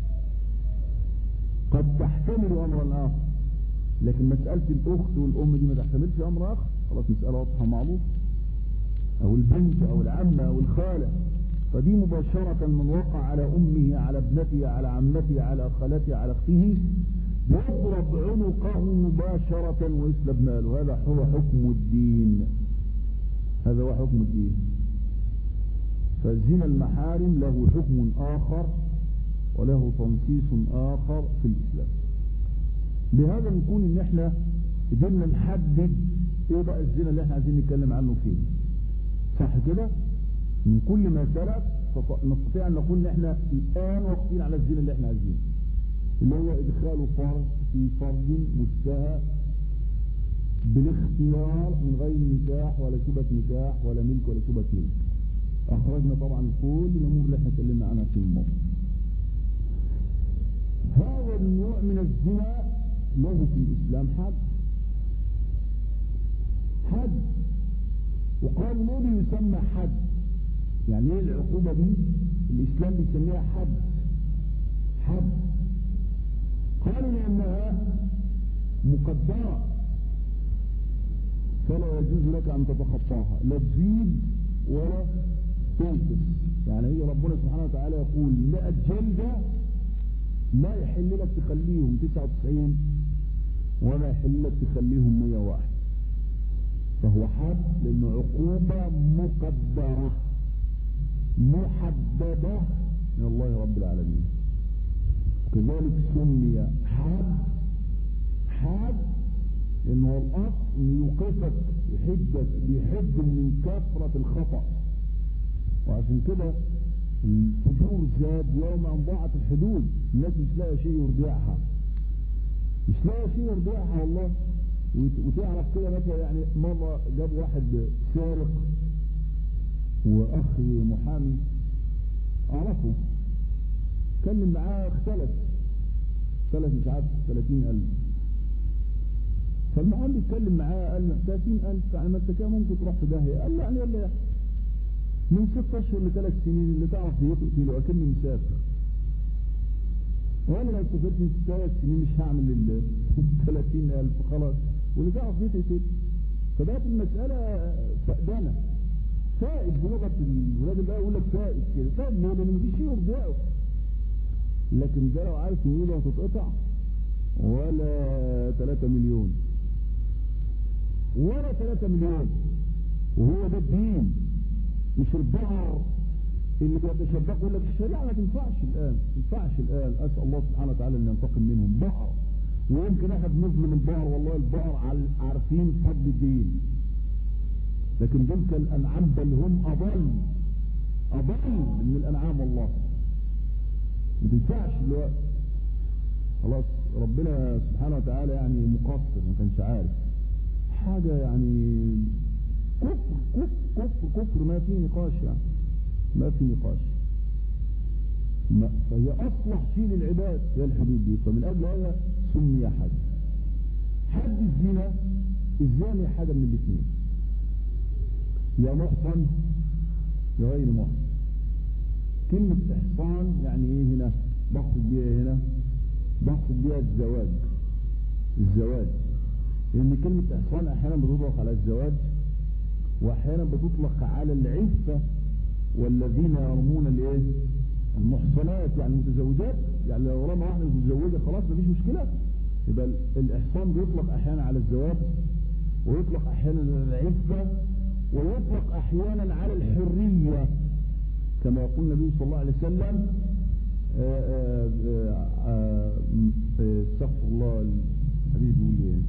قد تحتمل امرا اخر. لكن مساله الاخت والام دي ما تحتملش امر اخر، خلاص مساله واضحه معروفه، او البنت او العمه او الخاله، فدي مباشره من وقع على امه على ابنته على عمته على خالته على اخته يضرب عنقه مباشره ويسلب ماله. هذا هو حكم الدين، هذا هو حكم الدين. فالزنا المحارم له حكم اخر وله تنصيص اخر في الاسلام. بهذا نكون ان احنا قدرنا نحدد ايه بقى الزنا اللي احنا عايزين نتكلم عنه فين، صح كده؟ من كل ما سلف نستطيع ان نقول ان احنا الان واقفين على الزنا اللي احنا عايزينه، اللي هو ادخال فرد في فرد مشتهى بالاختيار من غير نكاح ولا شبهة نكاح ولا ملك ولا شبهة ملك. اخرجنا طبعا كل الامور اللي احنا اتكلمنا عنها في الماضي. هذا النوع من الزنا له في الاسلام حد حد وقال ليه يسمى حد؟ يعني ايه العقوبة دي؟ الاسلام بيسميها حد حد قالوا لانها مقدرة فلا يجوز لك ان تتخطاها، لا تزيد ولا تنقص. يعني هي ربنا سبحانه وتعالى يقول مئة جلدة لا يحل لك تخليهم تسعة وتسعين ولا يحل لك تخليهم مئة وواحد، فهو حد لانه عقوبة مقدرة محددة من الله رب العالمين. كذلك سمي حد حد لانه الاصل يوقفك يحدك بيحد من كثرة الخطأ، وعشان كده الفجور زاد يوم ان ضاعت الحدود. الناس مش لاقي شيء يرجعها، مش لاقي شيء يرجعها والله. وتعرف كده مثلا يعني مرة جاب واحد سارق واخ محامي اعرفه اتكلم معاه اختلف اختلف مش عارف ثلاثين ألف. فالمعلم بيتكلم معاه قال له ثلاثين ألف يعني ما انت كده ممكن تروح في داهيه. قال له يعني ولا من ست اشهر لثلاث سنين اللي تعرف تقتله اكني مسافر، وانا لو سافرت في ثلاث سنين مش هعمل ال ثلاثين ألف خلاص، واللي تعرف تقتله. فبقت المساله فقدانه فائد بلغه الولاد اللي يقول لك فائد كده، فائد ليه؟ لان مفيش شيء يرجعه. لكن ده لو عارف ان ايده هتتقطع ولا ثلاثة مليون ولا ثلاثة مليون، وهو ده الدين مش البعر اللي بيتشبكوا يقول لك الشريعه ما تنفعش الان، ما تنفعش الان. اسال الله سبحانه وتعالى ان ينتقم منهم. بعر، ويمكن احنا بنظلم البعر، والله البعر عارفين فضل الدين، لكن دول كالانعام بل هم اضل اضل من الانعام. والله ما تنفعش دلوقتي، خلاص ربنا سبحانه وتعالى يعني مقصر ما كانش عارف حاجه، يعني كفر كفر كفر كفر ما في نقاش، يعني ما في نقاش. ما فهي اصلح شيء للعباد هي الحدود دي، فمن اجل هذا سمي حد. حد الزنا، الزاني حاجه من الاثنين، يا محصن يا غير محصن. كلمه احصان يعني ايه هنا؟ بقصد بيها هنا بقصد بيها الزواج. الزواج لان كلمه احصان احيانا بتطلق على الزواج واحيانا بتطلق على العفه، والذين يرمون الايه؟ المحصنات، يعني المتزوجات. يعني لو رمى واحده متزوجه خلاص مفيش مشكله. يبقى الاحصان بيطلق احيانا على الزواج، ويطلق احيانا على العفه، ويطلق احيانا على الحريه، كما يقول النبي صلى الله عليه وسلم استغفر الله الحديث بيقول ايه؟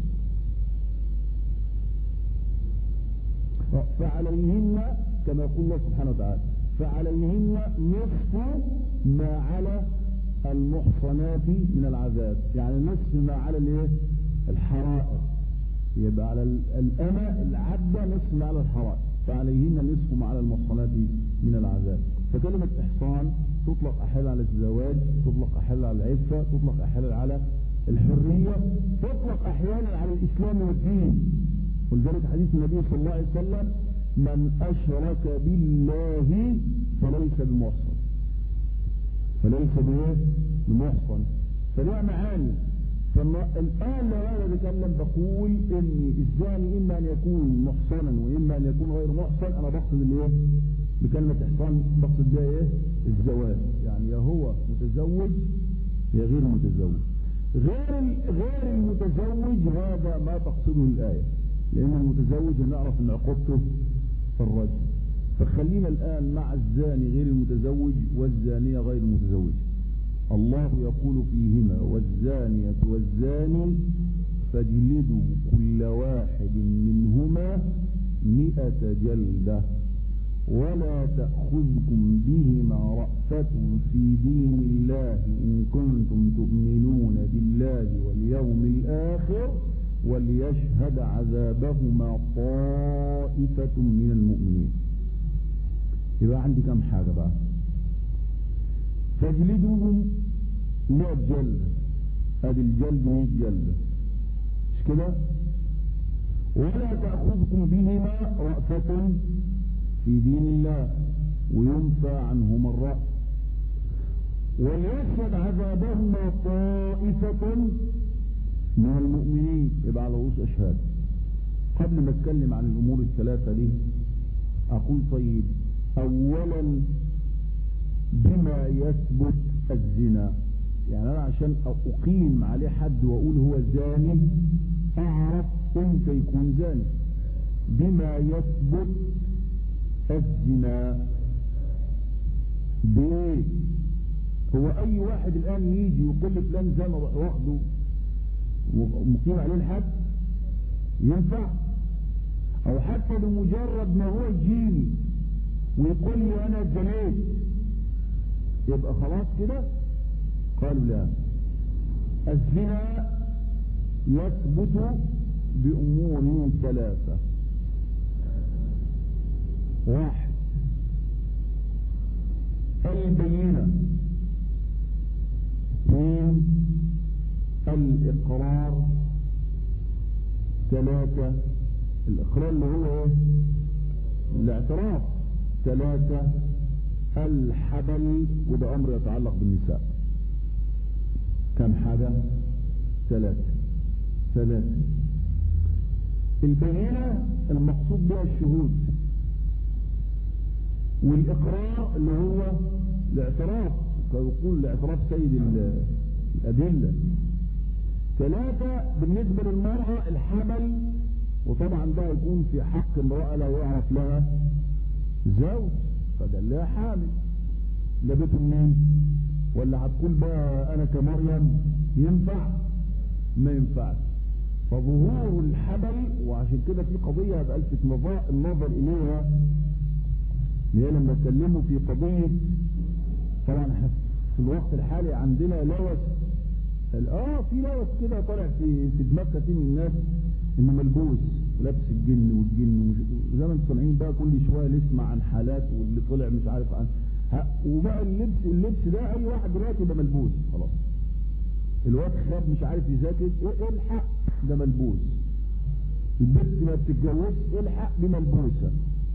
فعليهن كما يقول الله سبحانه وتعالى فعليهن نصف ما على المحصنات من العذاب، يعني نصف ما على الايه؟ الحرائر. يبقى على الأمة العبدة نصف ما على الحرائر، فعليهن نصف ما على المحصنات من العذاب. فكلمة إحصان تطلق أحيانا على الزواج، تطلق أحيانا على العفة، تطلق أحيانا على الحرية، تطلق أحيانا على الإسلام والدين. ولذلك حديث النبي صلى الله عليه وسلم من أشرك بالله فليس بمحصن، فليس بمحصن. فلها معاني. فالآن لو أنا بتكلم بقول إن الزاني إما أن يكون محصنا وإما أن يكون غير محصن، أنا بقصد الإيه؟ بكلمة إحصان بقصد بها إيه؟ الزواج، يعني يا هو متزوج يا غير متزوج. غير غير المتزوج هذا ما تقصده الآية، لأن المتزوج نعرف أن عقوبته في الرجم. فخلينا الآن مع الزاني غير المتزوج والزانية غير المتزوج. الله يقول فيهما والزانية والزاني فاجلدوا كل واحد منهما مئة جلدة ولا تأخذكم بهما رأفة في دين الله إن كنتم تؤمنون بالله واليوم الآخر وليشهد عذابهما طائفة من المؤمنين. يبقى عندي كم حاجة بقى؟ فاجلدوهم مئة جلدة، ادي الجلد مئة جلدة، مش كده؟ ولا تأخذكم بهما رأفة في دين الله وينفى عنهما الرأس وليشهد عذابهما طائفة من المؤمنين. يبقى على رؤوس أشهاد. قبل ما اتكلم عن الأمور الثلاثة دي أقول طيب أولا بما يثبت الزنا، يعني أنا عشان أقيم عليه حد وأقول هو زاني أعرف إمتى يكون زاني. بما يثبت الزنا بإيه؟ هو أي واحد الآن يجي يقول لي فلان زنا واخده ومقيم عليه الحد ينفع؟ أو حتى بمجرد ما هو يجيني ويقول لي أنا زنيت يبقى خلاص كده؟ قالوا لا، الزنا يثبت بأمور ثلاثة. واحد البينة، اثنين الإقرار، ثلاثة الإقرار اللي هو ايه؟ الاعتراف. ثلاثة الحبل، وده أمر يتعلق بالنساء. كم حاجة؟ ثلاثة. ثلاثة البينة المقصود بها الشهود، والإقرار اللي هو الاعتراف، يقول الاعتراف سيد الأدلة. ثلاثة بالنسبة للمرأة الحمل، وطبعا ده يكون في حق امرأة لا يعرف لها زوج، فدلها حامل. جابته منين؟ ولا هتقول بقى أنا كمريم ينفع؟ ما ينفعش. فظهور الحبل، وعشان كده في قضية هبقى ألفت النظر إليها، اللي هي لما اتكلموا في قضية، طبعا في الوقت الحالي عندنا لوث، اه في لوث كده طالع في في دماغ كتير من الناس انه ملبوس لابس الجن والجن، زي ما انتم سامعين بقى كل شويه نسمع عن حالات واللي طلع مش عارف عن، وبقى اللبس اللبس ده اي واحد دلوقتي يبقى ملبوس خلاص. الواد خاب مش عارف يذاكر، ايه الحق ده ملبوس. البنت ما بتتجوزش، الحق دي ملبوسه.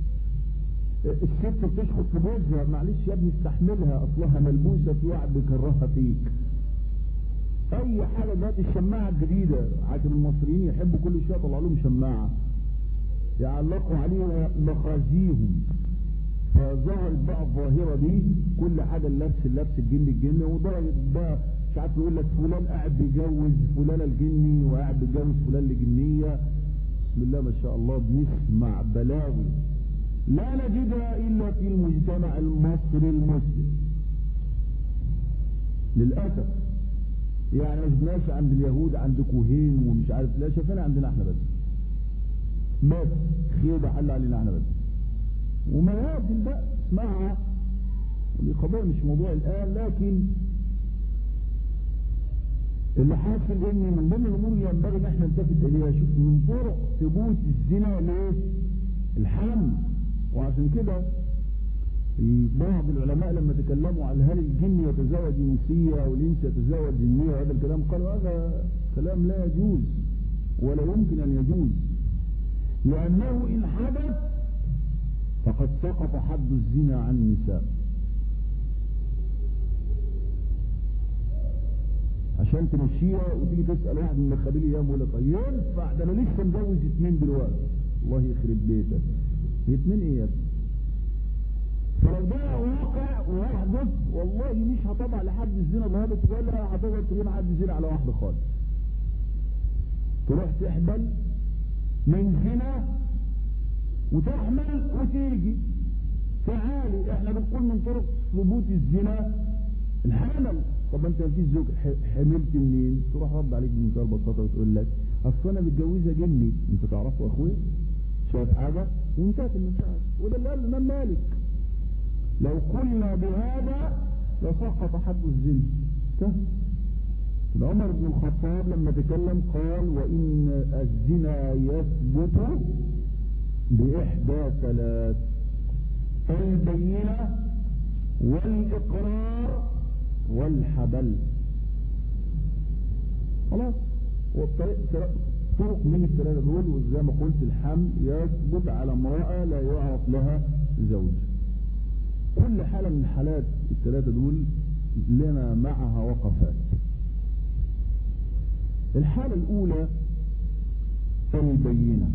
الست بتشخط في جوزها، معلش يا ابني استحملها اصلها ملبوسه، في واحد بيكرهها فيك. اي حاجه دلوقتي الشماعه الجديده، عشان المصريين يحبوا كل شويه يطلعوا لهم شماعه يعلقوا عليها مخازيهم، فظهرت بقى الظاهره دي، كل حاجه اللبس اللبس الجن الجن، ودرجه بقى مش عارف يقول لك فلان قاعد بيجوز فلانه الجني وقاعد بيجوز فلان الجنيه. بسم الله ما شاء الله، بنسمع بلاوي لا نجدها الا في المجتمع المصري المسلم للاسف. يعني ما شفناش عند اليهود، عند كوهين ومش عارف، لا شفنا عندنا احنا بس. بس خير ده حل علينا احنا بس. ومنازل بقى اسمعها، ودي قضيه مش موضوع الان، لكن اللي حاصل ان من ضمن الامور اللي ينبغي ان احنا نلتفت اليها، شوف من طرق ثبوت الزنا ليه؟ الحمل. وعشان كده بعض العلماء لما تكلموا عن هل الجن يتزوج انسيه او الانس يتزوج جنيه وهذا الكلام، قالوا هذا كلام لا يجوز ولا يمكن ان يجوز، لانه ان حدث فقد سقط حد الزنا عن النساء. عشان تمشيها وتيجي تسال واحد من الخبيل ايام يقول لك ينفع ده انا لسه مجوز اثنين دلوقتي، الله يخرب بيتك، اثنين ايه يا ابني؟ فلو ده واقع ويحدث والله مش هطبع لحد الزنا ضابط ولا هتقدر تجيب حد زنا على واحده خالص. تروح تحبل من زنا وتحمل وتيجي تعالي، احنا بنقول من طرق ثبوت الزنا الحمل. طب انت مفيش زوج، حملت منين؟ تروح رد عليك بمنتهى البساطه وتقول لك اصل انا متجوزه جني. انت تعرفه اخويا؟ شايف حاجه؟ وانتهت المساله، وده اللي قال الامام مالك لو قلنا بهذا لسقط حد الزنا. عمر بن الخطاب لما تكلم قال وإن الزنا يثبت بإحدى ثلاث: البينة والإقرار والحبل. خلاص، والطريق طرق من الثلاثة دول، وزي ما قلت الحمل يثبت على امرأة لا يعرف لها زوج. كل حالة من حالات الثلاثة دول لنا معها وقفات. الحالة الأولى البينة.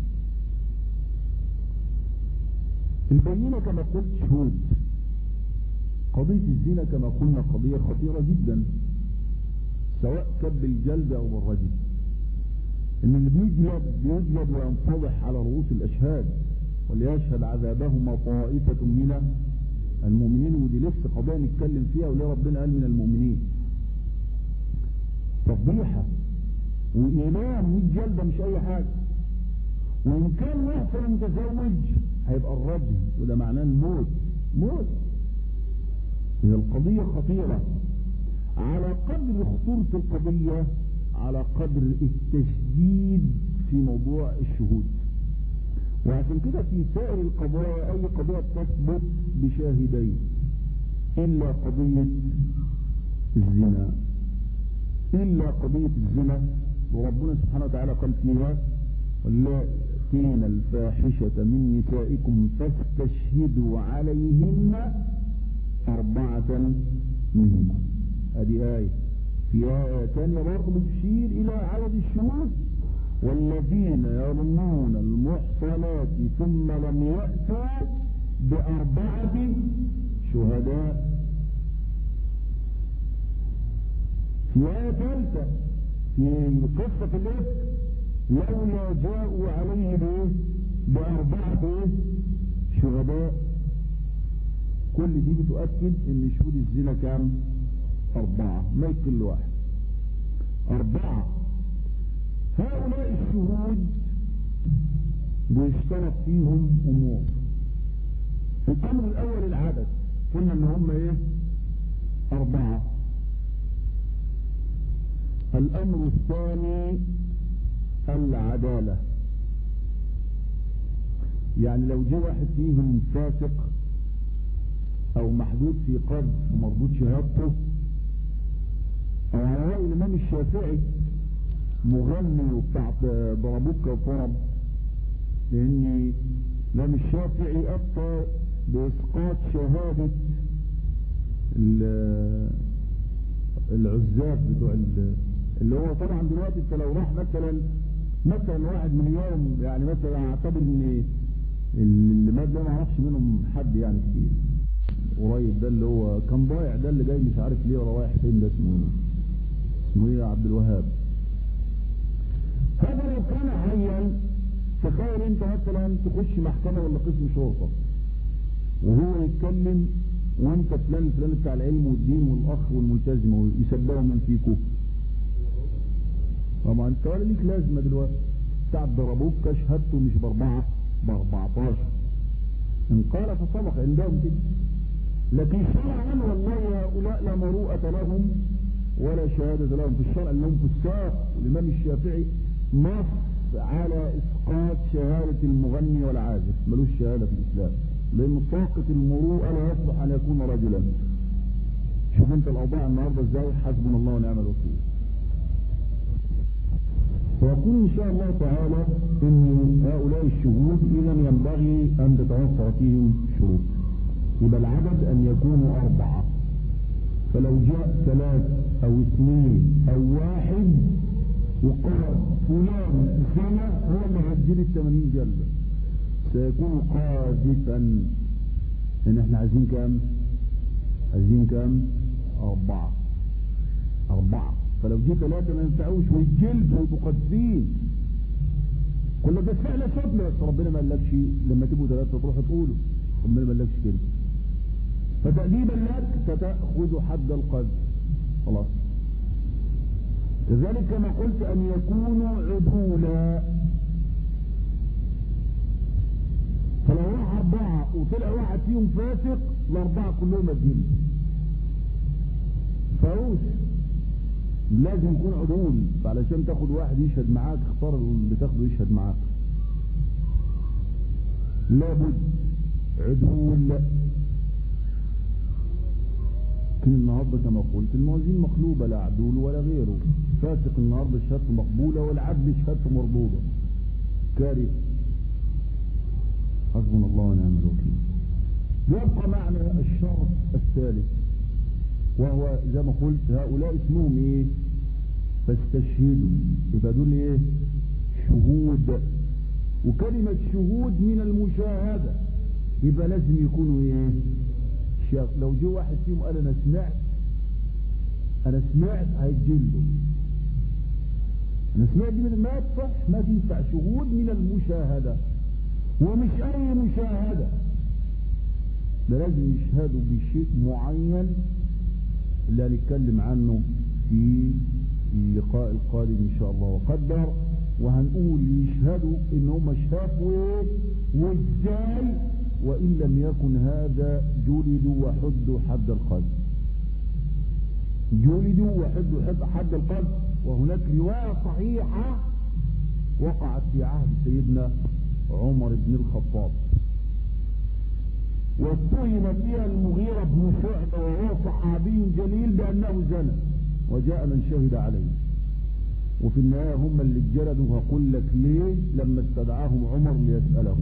البينة كما قلت شهود. قضية الزنا كما قلنا قضية خطيرة جدا، سواء كب الجلد أو بالرجل. إن اللي بيجلد بيجلد وينفضح على رؤوس الأشهاد، وليشهد عذابهما طائفة من المؤمنين. ودي لسه قضية نتكلم فيها، وليه ربنا قال من المؤمنين. تفضيحة وإيمان مية جلدة مش أي حاجة. وإن كان محسن متزوج هيبقى الرجل، وده معناه الموت. موت. هي القضية خطيرة. على قدر خطورة القضية على قدر التشديد في موضوع الشهود. وعشان كده في سائر القضايا أي قضية تثبت بشاهدين إلا قضية الزنا. إلا قضية الزنا، وربنا سبحانه وتعالى قال فيها واللاتين الفاحشة من نسائكم فاستشهدوا عليهن أربعة منكم. هذه آية. في آية ثانية برضه بتشير إلى عدد الشهود. والذين يرمون المحصنات ثم لم يأتوا بأربعة شهداء. في آية ثالثة في قصة الإفك لولا جاءوا عليه بأربعة شهداء. كل دي بتؤكد ان شهود الزنا كام؟ أربعة، ما يقل واحد. أربعة. هؤلاء الشهود بيشترط فيهم أمور. الأمر الأول العدد، قلنا ان هم ايه؟ أربعة. الأمر الثاني العدالة، يعني لو جه واحد فيهم فاسق او محدود في قذف ومربوط شهادته، او على رأي الامام الشافعي مغني وبتاع ضربوكة وطرب، لان الامام الشافعي افتى باسقاط شهادة العزاب بتوع اللي هو طبعا دلوقتي انت لو راح مثلا مثلا واحد من يوم، يعني مثلا اعتبر ان اللي مات ده ما اعرفش منهم حد يعني كتير قريب، ده اللي هو كان ضايع، ده اللي جاي مش عارف ليه ولا رايح فين، ده اسمه اسمه ايه؟ عبد الوهاب. هذا لو كان حيا، تخيل انت مثلا تخش محكمة ولا قسم شرطة وهو يتكلم وانت فلان فلان بتاع العلم والدين والاخ والملتزم ويسبقوا من فيكم، طبعا انت ولا ليك لازمة دلوقتي. بتاع ضربوك شهادته مش باربعة باربعتاشر، ان قال فصدق عندهم كده. لكن شرعا والله هؤلاء لا مروءة لهم ولا شهادة لهم في الشرع، انهم فساق. والامام الشافعي نص على اسقاط شهادة المغني والعازف، ملوش شهادة في الاسلام، لان ساقط المروءة لا يصلح ان يكون رجلا. شوف انت الاوضاع النهارده ازاي، حسبنا الله ونعم الوكيل. ويقول ان شاء الله تعالى ان هؤلاء الشهود اذا ينبغي ان تتوفر فيهم شروط. يبقى العدد ان يكونوا اربعة، فلو جاء ثلاث او اثنين او واحد وقال فلان سنة هو اللي هيجيب الثمانين جلدة سيكون قاذفا. ان احنا عايزين كام؟ عايزين كام؟ اربعة. اربعة. فلو جه ثلاثة ما ينفعوش ويتجلد ويتقذفين. كنا بنسمعنا صوتنا، بس ربنا ما قالكش لما تبقوا ثلاثة تروحوا تقولوا، ربنا ما قالكش كده. فتأديبا لك ستأخذ حد القذف خلاص. كذلك كما قلت ان يكونوا عدولا، فلو راح اربعة وطلع واحد فيهم فاسق الاربعة كلهم الجن فاوش. لازم يكون عدول، فعلشان تاخد واحد يشهد معاك اختار اللي تاخده يشهد معاك. لابد عدول. لكن النهارده كما قلت الموازين مقلوبه، لا عدول ولا غيره. فاسق النهارده شهادته مقبوله والعدل شهادته مردوده. كارثه. حسبنا الله ونعم الوكيل. يبقى معنى الشرط الثالث وهو زي ما قلت هؤلاء اسمهم ايه؟ فاستشهدوا. يبقى دول ايه؟ شهود. وكلمة شهود من المشاهدة، يبقى لازم يكونوا ايه؟ شاف. لو جه واحد فيهم قال انا سمعت انا سمعت هيتجلدوا. انا سمعت دي من ما تصح، ما تنفع. شهود من المشاهدة، ومش اي مشاهدة، ده لازم يشهدوا بشيء معين اللي هنتكلم عنه في اللقاء القادم ان شاء الله وقدر. وهنقول يشهدوا ان هم شافوا ايه وازاي، وان لم يكن هذا جلدوا وحدوا حد القذف. جلدوا وحدوا حد القذف. وهناك رواية صحيحة وقعت في عهد سيدنا عمر بن الخطاب واتهم فيها المغيرة بن شعبة وهو صحابي جليل بأنه زنى، وجاء من شهد عليه. وفي النهاية هم اللي اتجلدوا. هقول لك ليه لما استدعاهم عمر ليسألهم.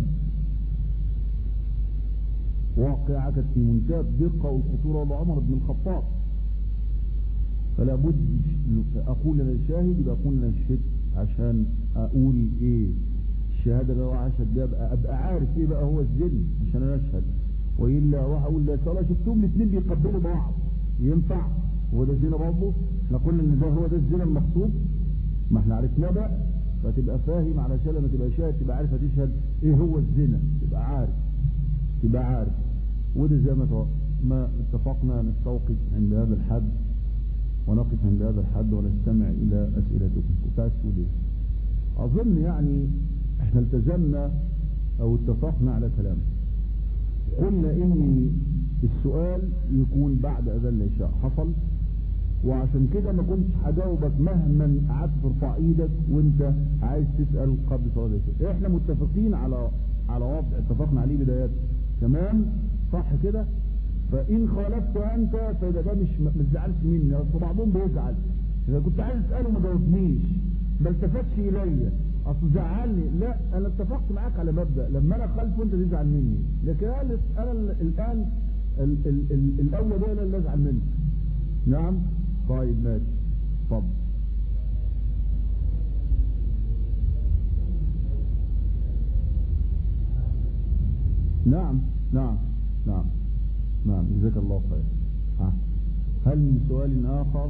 واقعة كانت في منتهى الدقة والخطورة لعمر بن الخطاب، فلا بد أقول أنا شاهد، يبقى أقول أنا شهدت عشان أقول إيه الشهادة بقى، عشان ده أبقى, أبقى عارف إيه بقى هو الزنا عشان أنا أشهد. وإلا أروح أقول لا صلاة شفتهم الاثنين بيقبلوا بعض ينفع هو ده الزنا برضه؟ احنا قلنا إن ده هو ده الزنا المقصود، ما احنا عرفناه بقى. فتبقى فاهم علشان لما تبقى شاهد تبقى عارف هتشهد إيه هو الزنا، تبقى عارف تبقى عارف. وده زي ما ما اتفقنا نستوقف عند هذا الحد ونقف عند هذا الحد ونستمع إلى أسئلتكم. كنت عايز تقول إيه؟ أظن يعني احنا التزمنا أو اتفقنا على كلام، قلنا إن السؤال يكون بعد أذان العشاء حصل، وعشان كده ما كنتش هجاوبك مهما قعدت ترفع ايدك وانت عايز تسأل قبل صلاة العشاء. احنا متفقين على على وضع اتفقنا عليه بدايات، تمام صح كده؟ فإن خالفت أنت فده ده مش ما تزعلش مني، اصل بعضهم بيزعل إذا كنت عايز أسأله ما جاوبنيش ما التفتش إليا أصل زعلني. لا أنا اتفقت معاك على مبدأ، لما أنا خالف وأنت تزعل مني، لكن أنا أنا الآن ال ال ال الأولى ده اللي أزعل منه. نعم طيب ماشي طب نعم نعم نعم نعم جزاك الله خير. ها هل من سؤال آخر؟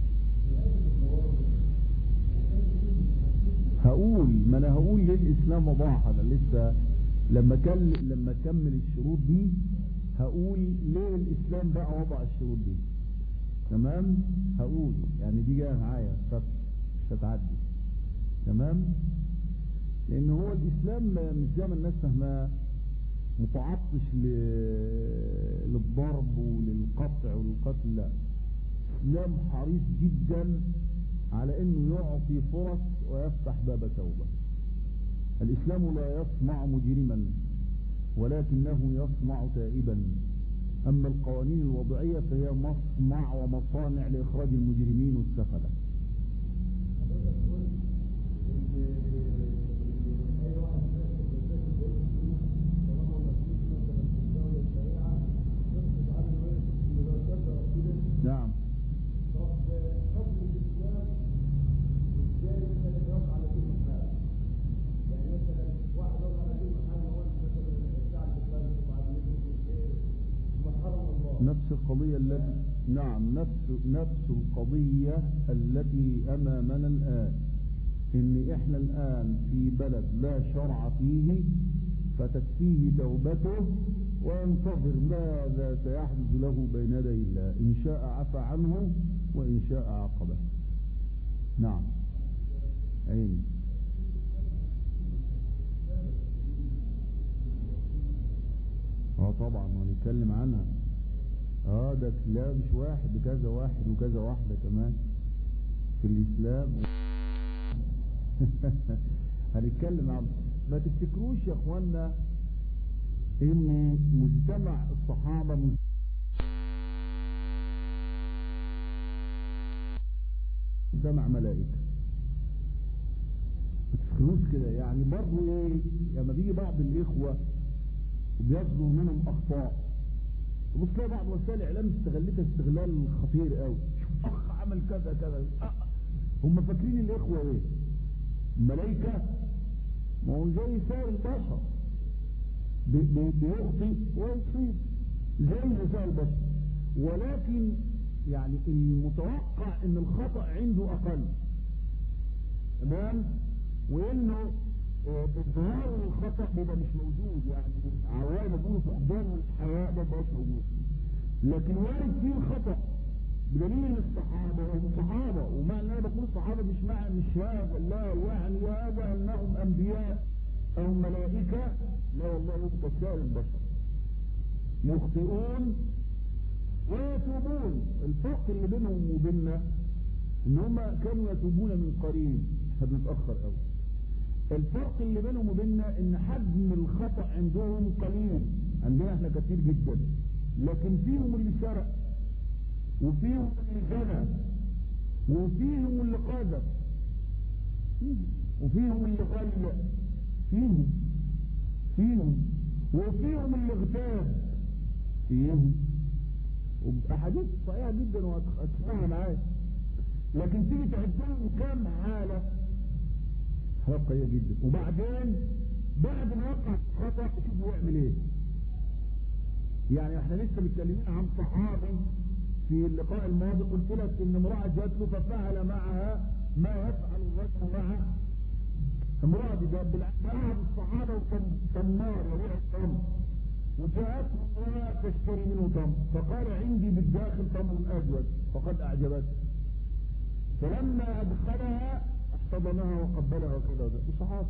هقول ما أنا هقول ليه الإسلام وضعها ده لسه لما كل لما كمل الشروط دي هقول ليه الإسلام بقى وضع الشروط دي. تمام هقول يعني دي جايه معايا مش هتعدي. تمام لأن هو الإسلام مش زي ما الناس فاهماه متعطش للضرب وللقطع وللقتل. لا الإسلام حريص جدا على انه يعطي فرص ويفتح باب توبة. الإسلام لا يصنع مجرما ولكنه يصنع تائبا. أما القوانين الوضعية فهي مصنع ومصانع لإخراج المجرمين والسفلة. نعم نفس القضية التي نعم نفس نفس القضية التي أمامنا الآن، إن إحنا الآن في بلد لا شرع فيه فتكفيه توبته وينتظر ماذا سيحدث له بين يدي الله، إن شاء عفى عنه وإن شاء عاقبه. نعم عيني اه طبعا ونتكلم عنها. اه ده لا مش واحد بكذا واحد وكذا واحدة كمان في الإسلام هنتكلم عن ما تفتكروش يا اخوانا ان مجتمع الصحابة مجتمع ملائكة. ما تفتكروش كده يعني برضو ايه لما بيجي بعض الاخوة وبيصدر منهم اخطاء بص تلاقي بعض وسائل الاعلام استغلتها استغلال خطير قوي. شوف اخ عمل كذا كذا أه. هم فاكرين الاخوة ايه ملائكة؟ ما هو زي سائر البشر بيخطئ ويصيب زي سائر البشر، ولكن يعني المتوقع ان الخطأ عنده اقل. تمام وانه الظهار الخطأ بيبقى مش موجود، يعني عوائل يقولوا فقدان الحياء ده مش موجود، لكن وارد فيه الخطأ بدليل الصحابة هم صحابة. ومعنى ان انا بقول صحابة مش مع مش هذا لا يعني هذا انهم انبياء او ملائكة، لا والله يبقى سائر البشر يخطئون ويتوبون. الفرق اللي بينهم وبيننا ان هم كانوا يتوبون من قريب، احنا بنتأخر قوي. الفرق اللي بينهم وبيننا ان حجم الخطأ عندهم قليل، عندنا احنا كتير جدا، لكن فيهم اللي سرق وفيهم اللي زنى وفيهم اللي قذف فيهم، وفيهم اللي غل، فيهم فيهم وفيهم اللي اغتاب، فيهم. وأحاديث صحيحة جدا وهتسمعها معايا، لكن تيجي تعدهم كام حالة، حالات قوية جدا. وبعدين بعد ما وقع خطأ شوفوا يعمل ايه. يعني احنا لسه متكلمين عن صحابي في اللقاء الماضي، قلت لك ان امرأة جات له ففعل معها ما يفعل الرجل مع امرأة جات بالعكس الصحابة وكان تمار وبيع التمر، وجاءته امرأة تشتري منه تمر، فقال عندي بالداخل تمر أجود فقد أعجبته، فلما أدخلها احتضنها وقبلها وكذا. وصحابة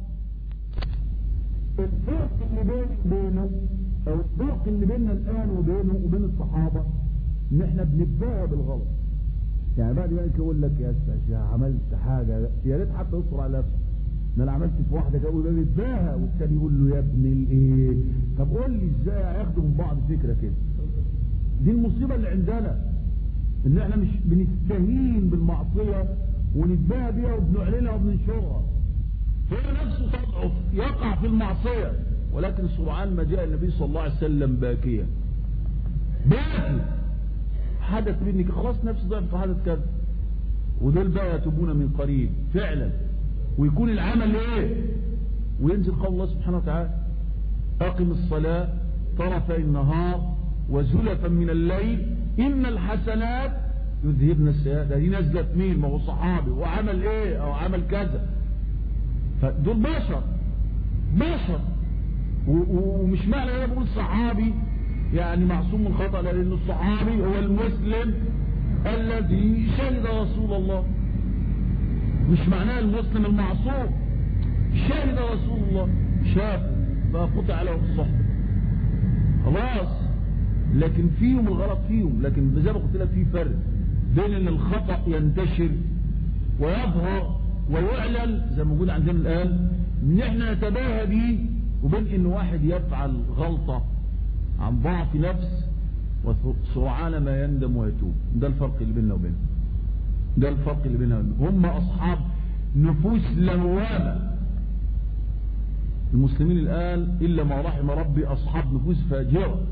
الفرق اللي بين بينه او الفرق اللي بيننا الان وبينه وبين الصحابة ان احنا بنتباهى بالغلط. يعني بعد ذلك يقول لك يا استاذ عملت حاجة يا ريت حتى يصبر على نفسه، ان انا عملت في واحدة كده بيتباهى، والثاني يقول له يا ابن الايه. طب قول لي ازاي هياخدوا من بعض فكرة كده؟ دي المصيبة اللي عندنا، ان احنا مش بنستهين بالمعصية ونتباهى بيها وبنعلنها وبننشرها. هو نفسه تضعف يقع في المعصية، ولكن سرعان ما جاء النبي صلى الله عليه وسلم باكيا باكي حدث منك خلاص نفسه ضعف حدث كذا، ودول بقى يتوبون من قريب فعلا، ويكون العمل ايه، وينزل قول الله سبحانه وتعالى اقم الصلاة طرفي النهار وزلفا من الليل ان الحسنات يذهبن السيئات. دي نزلت مين؟ ما هو صحابي وعمل ايه او عمل كذا. فدول بشر بشر، ومش معنى انا بقول صحابي يعني معصوم من خطأ، لان الصحابي هو المسلم الذي شهد رسول الله، مش معناه المسلم المعصوم. شهد رسول الله شاف فقطع له الصحبة خلاص، لكن فيهم الغلط فيهم. لكن زي ما قلت لك في فرق بين ان الخطأ ينتشر ويظهر ويعلن زي ما موجود عندنا الآن ان احنا نتباهى به، وبين ان واحد يفعل غلطة عن ضعف نفس وسرعان ما يندم ويتوب. ده الفرق اللي بيننا وبينهم، ده الفرق اللي بيننا وبينهم. هم اصحاب نفوس لوامة. المسلمين الآن إلا ما رحم ربي أصحاب نفوس فاجرة.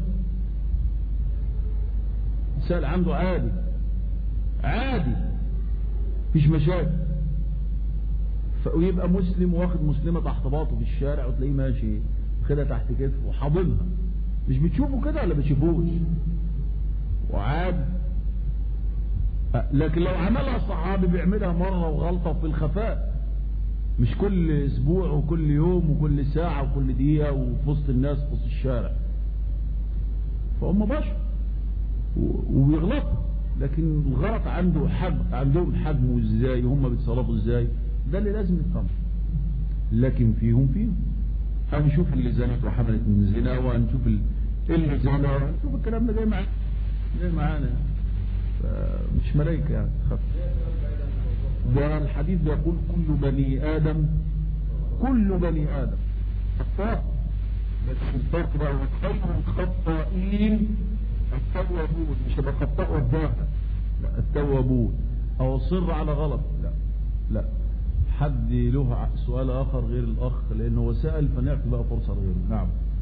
سأل عنده عادي عادي فيش مشاكل، ويبقى مسلم واخد مسلمة تحت باطه في الشارع وتلاقيه ماشي خدها تحت كتفه وحاضنها. مش بتشوفوا كده ولا بتشوفوش؟ وعاد. لكن لو عملها صحابي بيعملها مرة وغلطة في الخفاء، مش كل اسبوع وكل يوم وكل ساعة وكل دقيقة وفي وسط الناس في وسط الشارع. فهم بشر وبيغلطوا، لكن الغلط عنده حجم، عندهم حجمه ازاي، هم بيتصرفوا ازاي، ده اللي لازم نفهمه. لكن فيهم فيهم هنشوف اللي زنت وحملت من زنا، وهنشوف اللي زنا، هنشوف الكلام ده جاي معانا جاي معانا مش ملايكة يعني. خف. ده الحديث بيقول كل بني آدم كل بني آدم خطاء، بس الفرق بقى خير الخطائين التوابون، مش هبقى خطاء والظاهر، لا التوابون. او اصر على غلط، لا لا حد له سؤال اخر غير الاخ، لانه هو سأل فنعطي بقى فرصة غيره. نعم.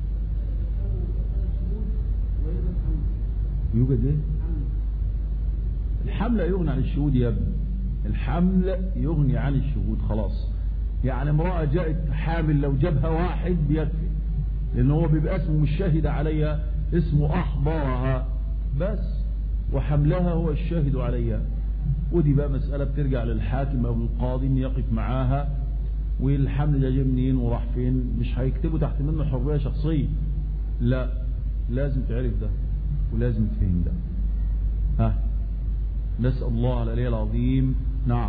يوجد ايه؟ الحمل يغني عن الشهود يا ابني، الحمل يغني عن الشهود خلاص. يعني امرأة جاءت حامل لو جابها واحد بيكفي، لان هو بيبقى اسمه مش شاهد عليها، اسمه احضرها بس، وحملها هو الشاهد عليها. ودي بقى مسألة بترجع للحاكم او للقاضي ان يقف معاها، والحمل ده جه منين وراح فين. مش هيكتبوا تحت منه حرية شخصية، لا لازم تعرف ده ولازم تفهم ده. ها نسأل الله العلي العظيم. نعم.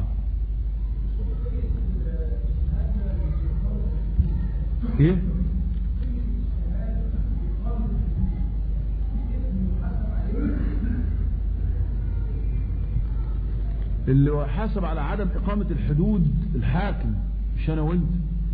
ايه اللي حاسب على عدم اقامة الحدود الحاكم، مش انا وانت.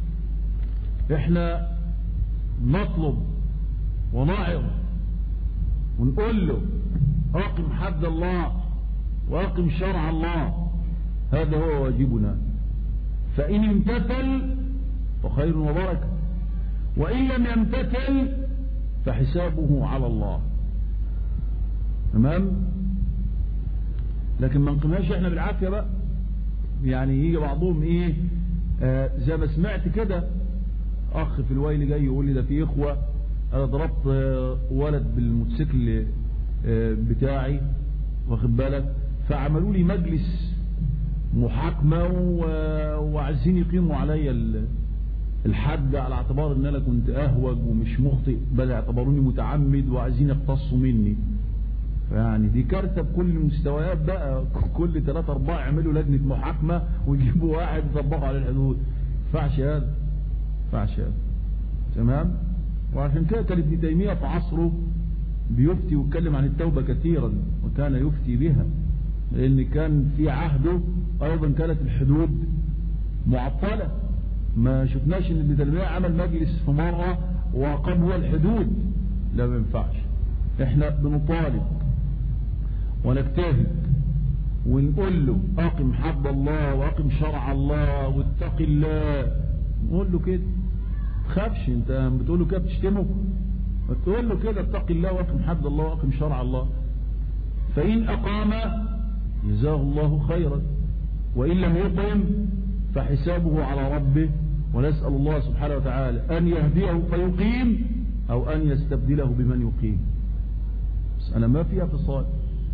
احنا نطلب ونعظ ونقول له اقم حد الله واقم شرع الله، هذا هو واجبنا. فإن امتثل فخير وبركة، وإن لم يمتثل فحسابه على الله. تمام؟ لكن ما نقيمهاش احنا بالعافية بقى. يعني يجي بعضهم ايه آه زي ما سمعت كده اخ في الويل جاي يقول لي ده في اخوة انا ضربت آه ولد بالموتوسيكل آه بتاعي، واخد بالك، فعملوا لي مجلس محاكمة وعايزين يقيموا عليا الحد على اعتبار ان انا كنت اهوج ومش مخطئ، بل اعتبروني متعمد وعايزين يقتصوا مني. يعني دي كارثة بكل المستويات بقى. كل ثلاثة أربعة يعملوا لجنة محاكمة ويجيبوا واحد يطبقوا على الحدود. فعش هذا فعش هذا. تمام؟ وعشان كده كان ابن تيمية في عصره بيفتي ويتكلم عن التوبة كثيرا، وكان يفتي بها، لأن كان في عهده أيضا كانت الحدود معطلة. ما شفناش ان ابن تيمية عمل مجلس في مرة وقام هو الحدود. لا، ما ينفعش. احنا بنطالب ونجتهد ونقول له اقم حد الله واقم شرع الله واتق الله. نقول له كده، تخافش. انت بتقول له كده بتشتمه؟ تقول له كده اتق الله واقم حد الله واقم شرع الله. فإن أقام جزاه الله خيرا، وإن لم يقم فحسابه على ربه. ونسأل الله سبحانه وتعالى أن يهديه فيقيم أو أن يستبدله بمن يقيم. بس أنا ما فيها فصال.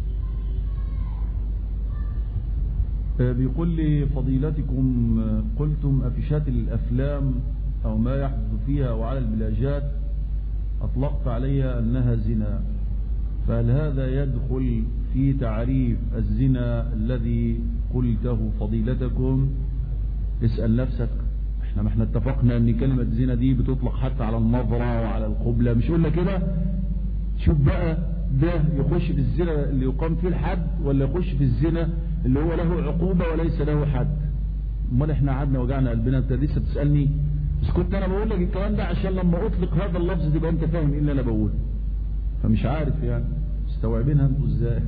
بيقول لي فضيلتكم قلتم أفشات الأفلام أو ما يحدث فيها وعلى البلاجات أطلقت عليها أنها زنا، فهل هذا يدخل في تعريف الزنا الذي قلته فضيلتكم؟ اسأل نفسك. احنا ما احنا اتفقنا ان كلمة زنا دي بتطلق حتى على النظرة وعلى القبلة، مش قلنا كده؟ شوف بقى، ده يخش في الزنا اللي يقام فيه الحد ولا يخش في الزنا اللي هو له عقوبة وليس له حد؟ امال احنا قعدنا وجعنا قلبنا؟ انت لسه بتسألني؟ بس كنت انا بقول لك الكلام ده عشان لما اطلق هذا اللفظ تبقى انت فاهم ايه اللي انا بقوله. فمش عارف يعني مستوعبينها انتوا ازاي؟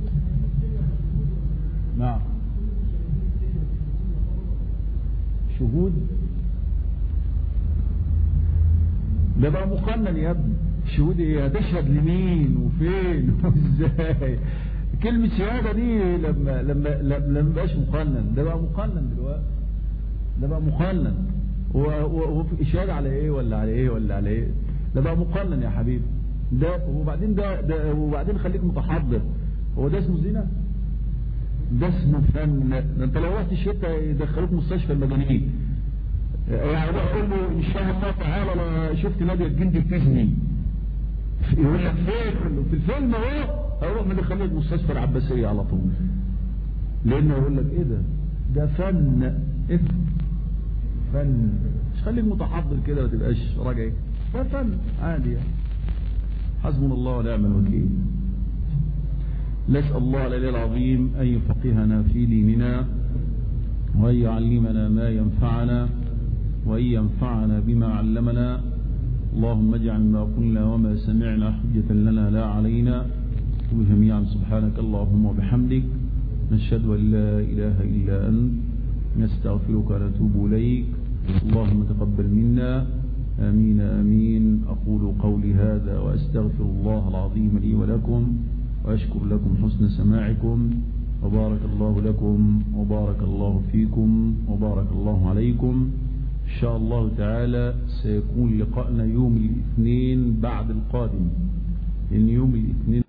نعم. شهود ده بقى مقنن يا ابني. شهود ايه؟ هتشهد لمين وفين وازاي؟ كلمة شهادة دي لما لما لما بقاش مقنن، ده بقى مقنن دلوقتي. ده بقى مقنن. وفي إشارة على ايه ولا على ايه ولا على ايه؟ ده بقى مقنن يا حبيبي. ده وبعدين ده, ده وبعدين خليك متحضر. هو ده اسمه زنا؟ ده اسمه فن. ده انت لو رحت الشتاء يدخلوك مستشفى المجانين. يعني اقول له ان شاء الله تعالى انا شفت نادية الجندي بتزني، يقول لك فين؟ في الفيلم اهو. اروح مدخلك مستشفى العباسية على طول، لانه يقول لك ايه ده؟ ده فن. ايه فن؟ مش خليك متحضر كده ما تبقاش راجع. ده فن عادي يعني. حسبنا الله ونعم الوكيل. نسأل الله العلي العظيم أن يفقهنا في ديننا وأن يعلمنا ما ينفعنا وأن ينفعنا بما علمنا. اللهم اجعل ما قلنا وما سمعنا حجة لنا لا علينا. وجميعا سبحانك اللهم وبحمدك نشهد أن لا إله إلا أنت نستغفرك ونتوب إليك. اللهم تقبل منا. آمين آمين. أقول قولي هذا وأستغفر الله العظيم لي ولكم، وأشكر لكم حسن سماعكم، وبارك الله لكم وبارك الله فيكم وبارك الله عليكم. إن شاء الله تعالى سيكون لقاءنا يوم الاثنين بعد القادم، إن يوم الاثنين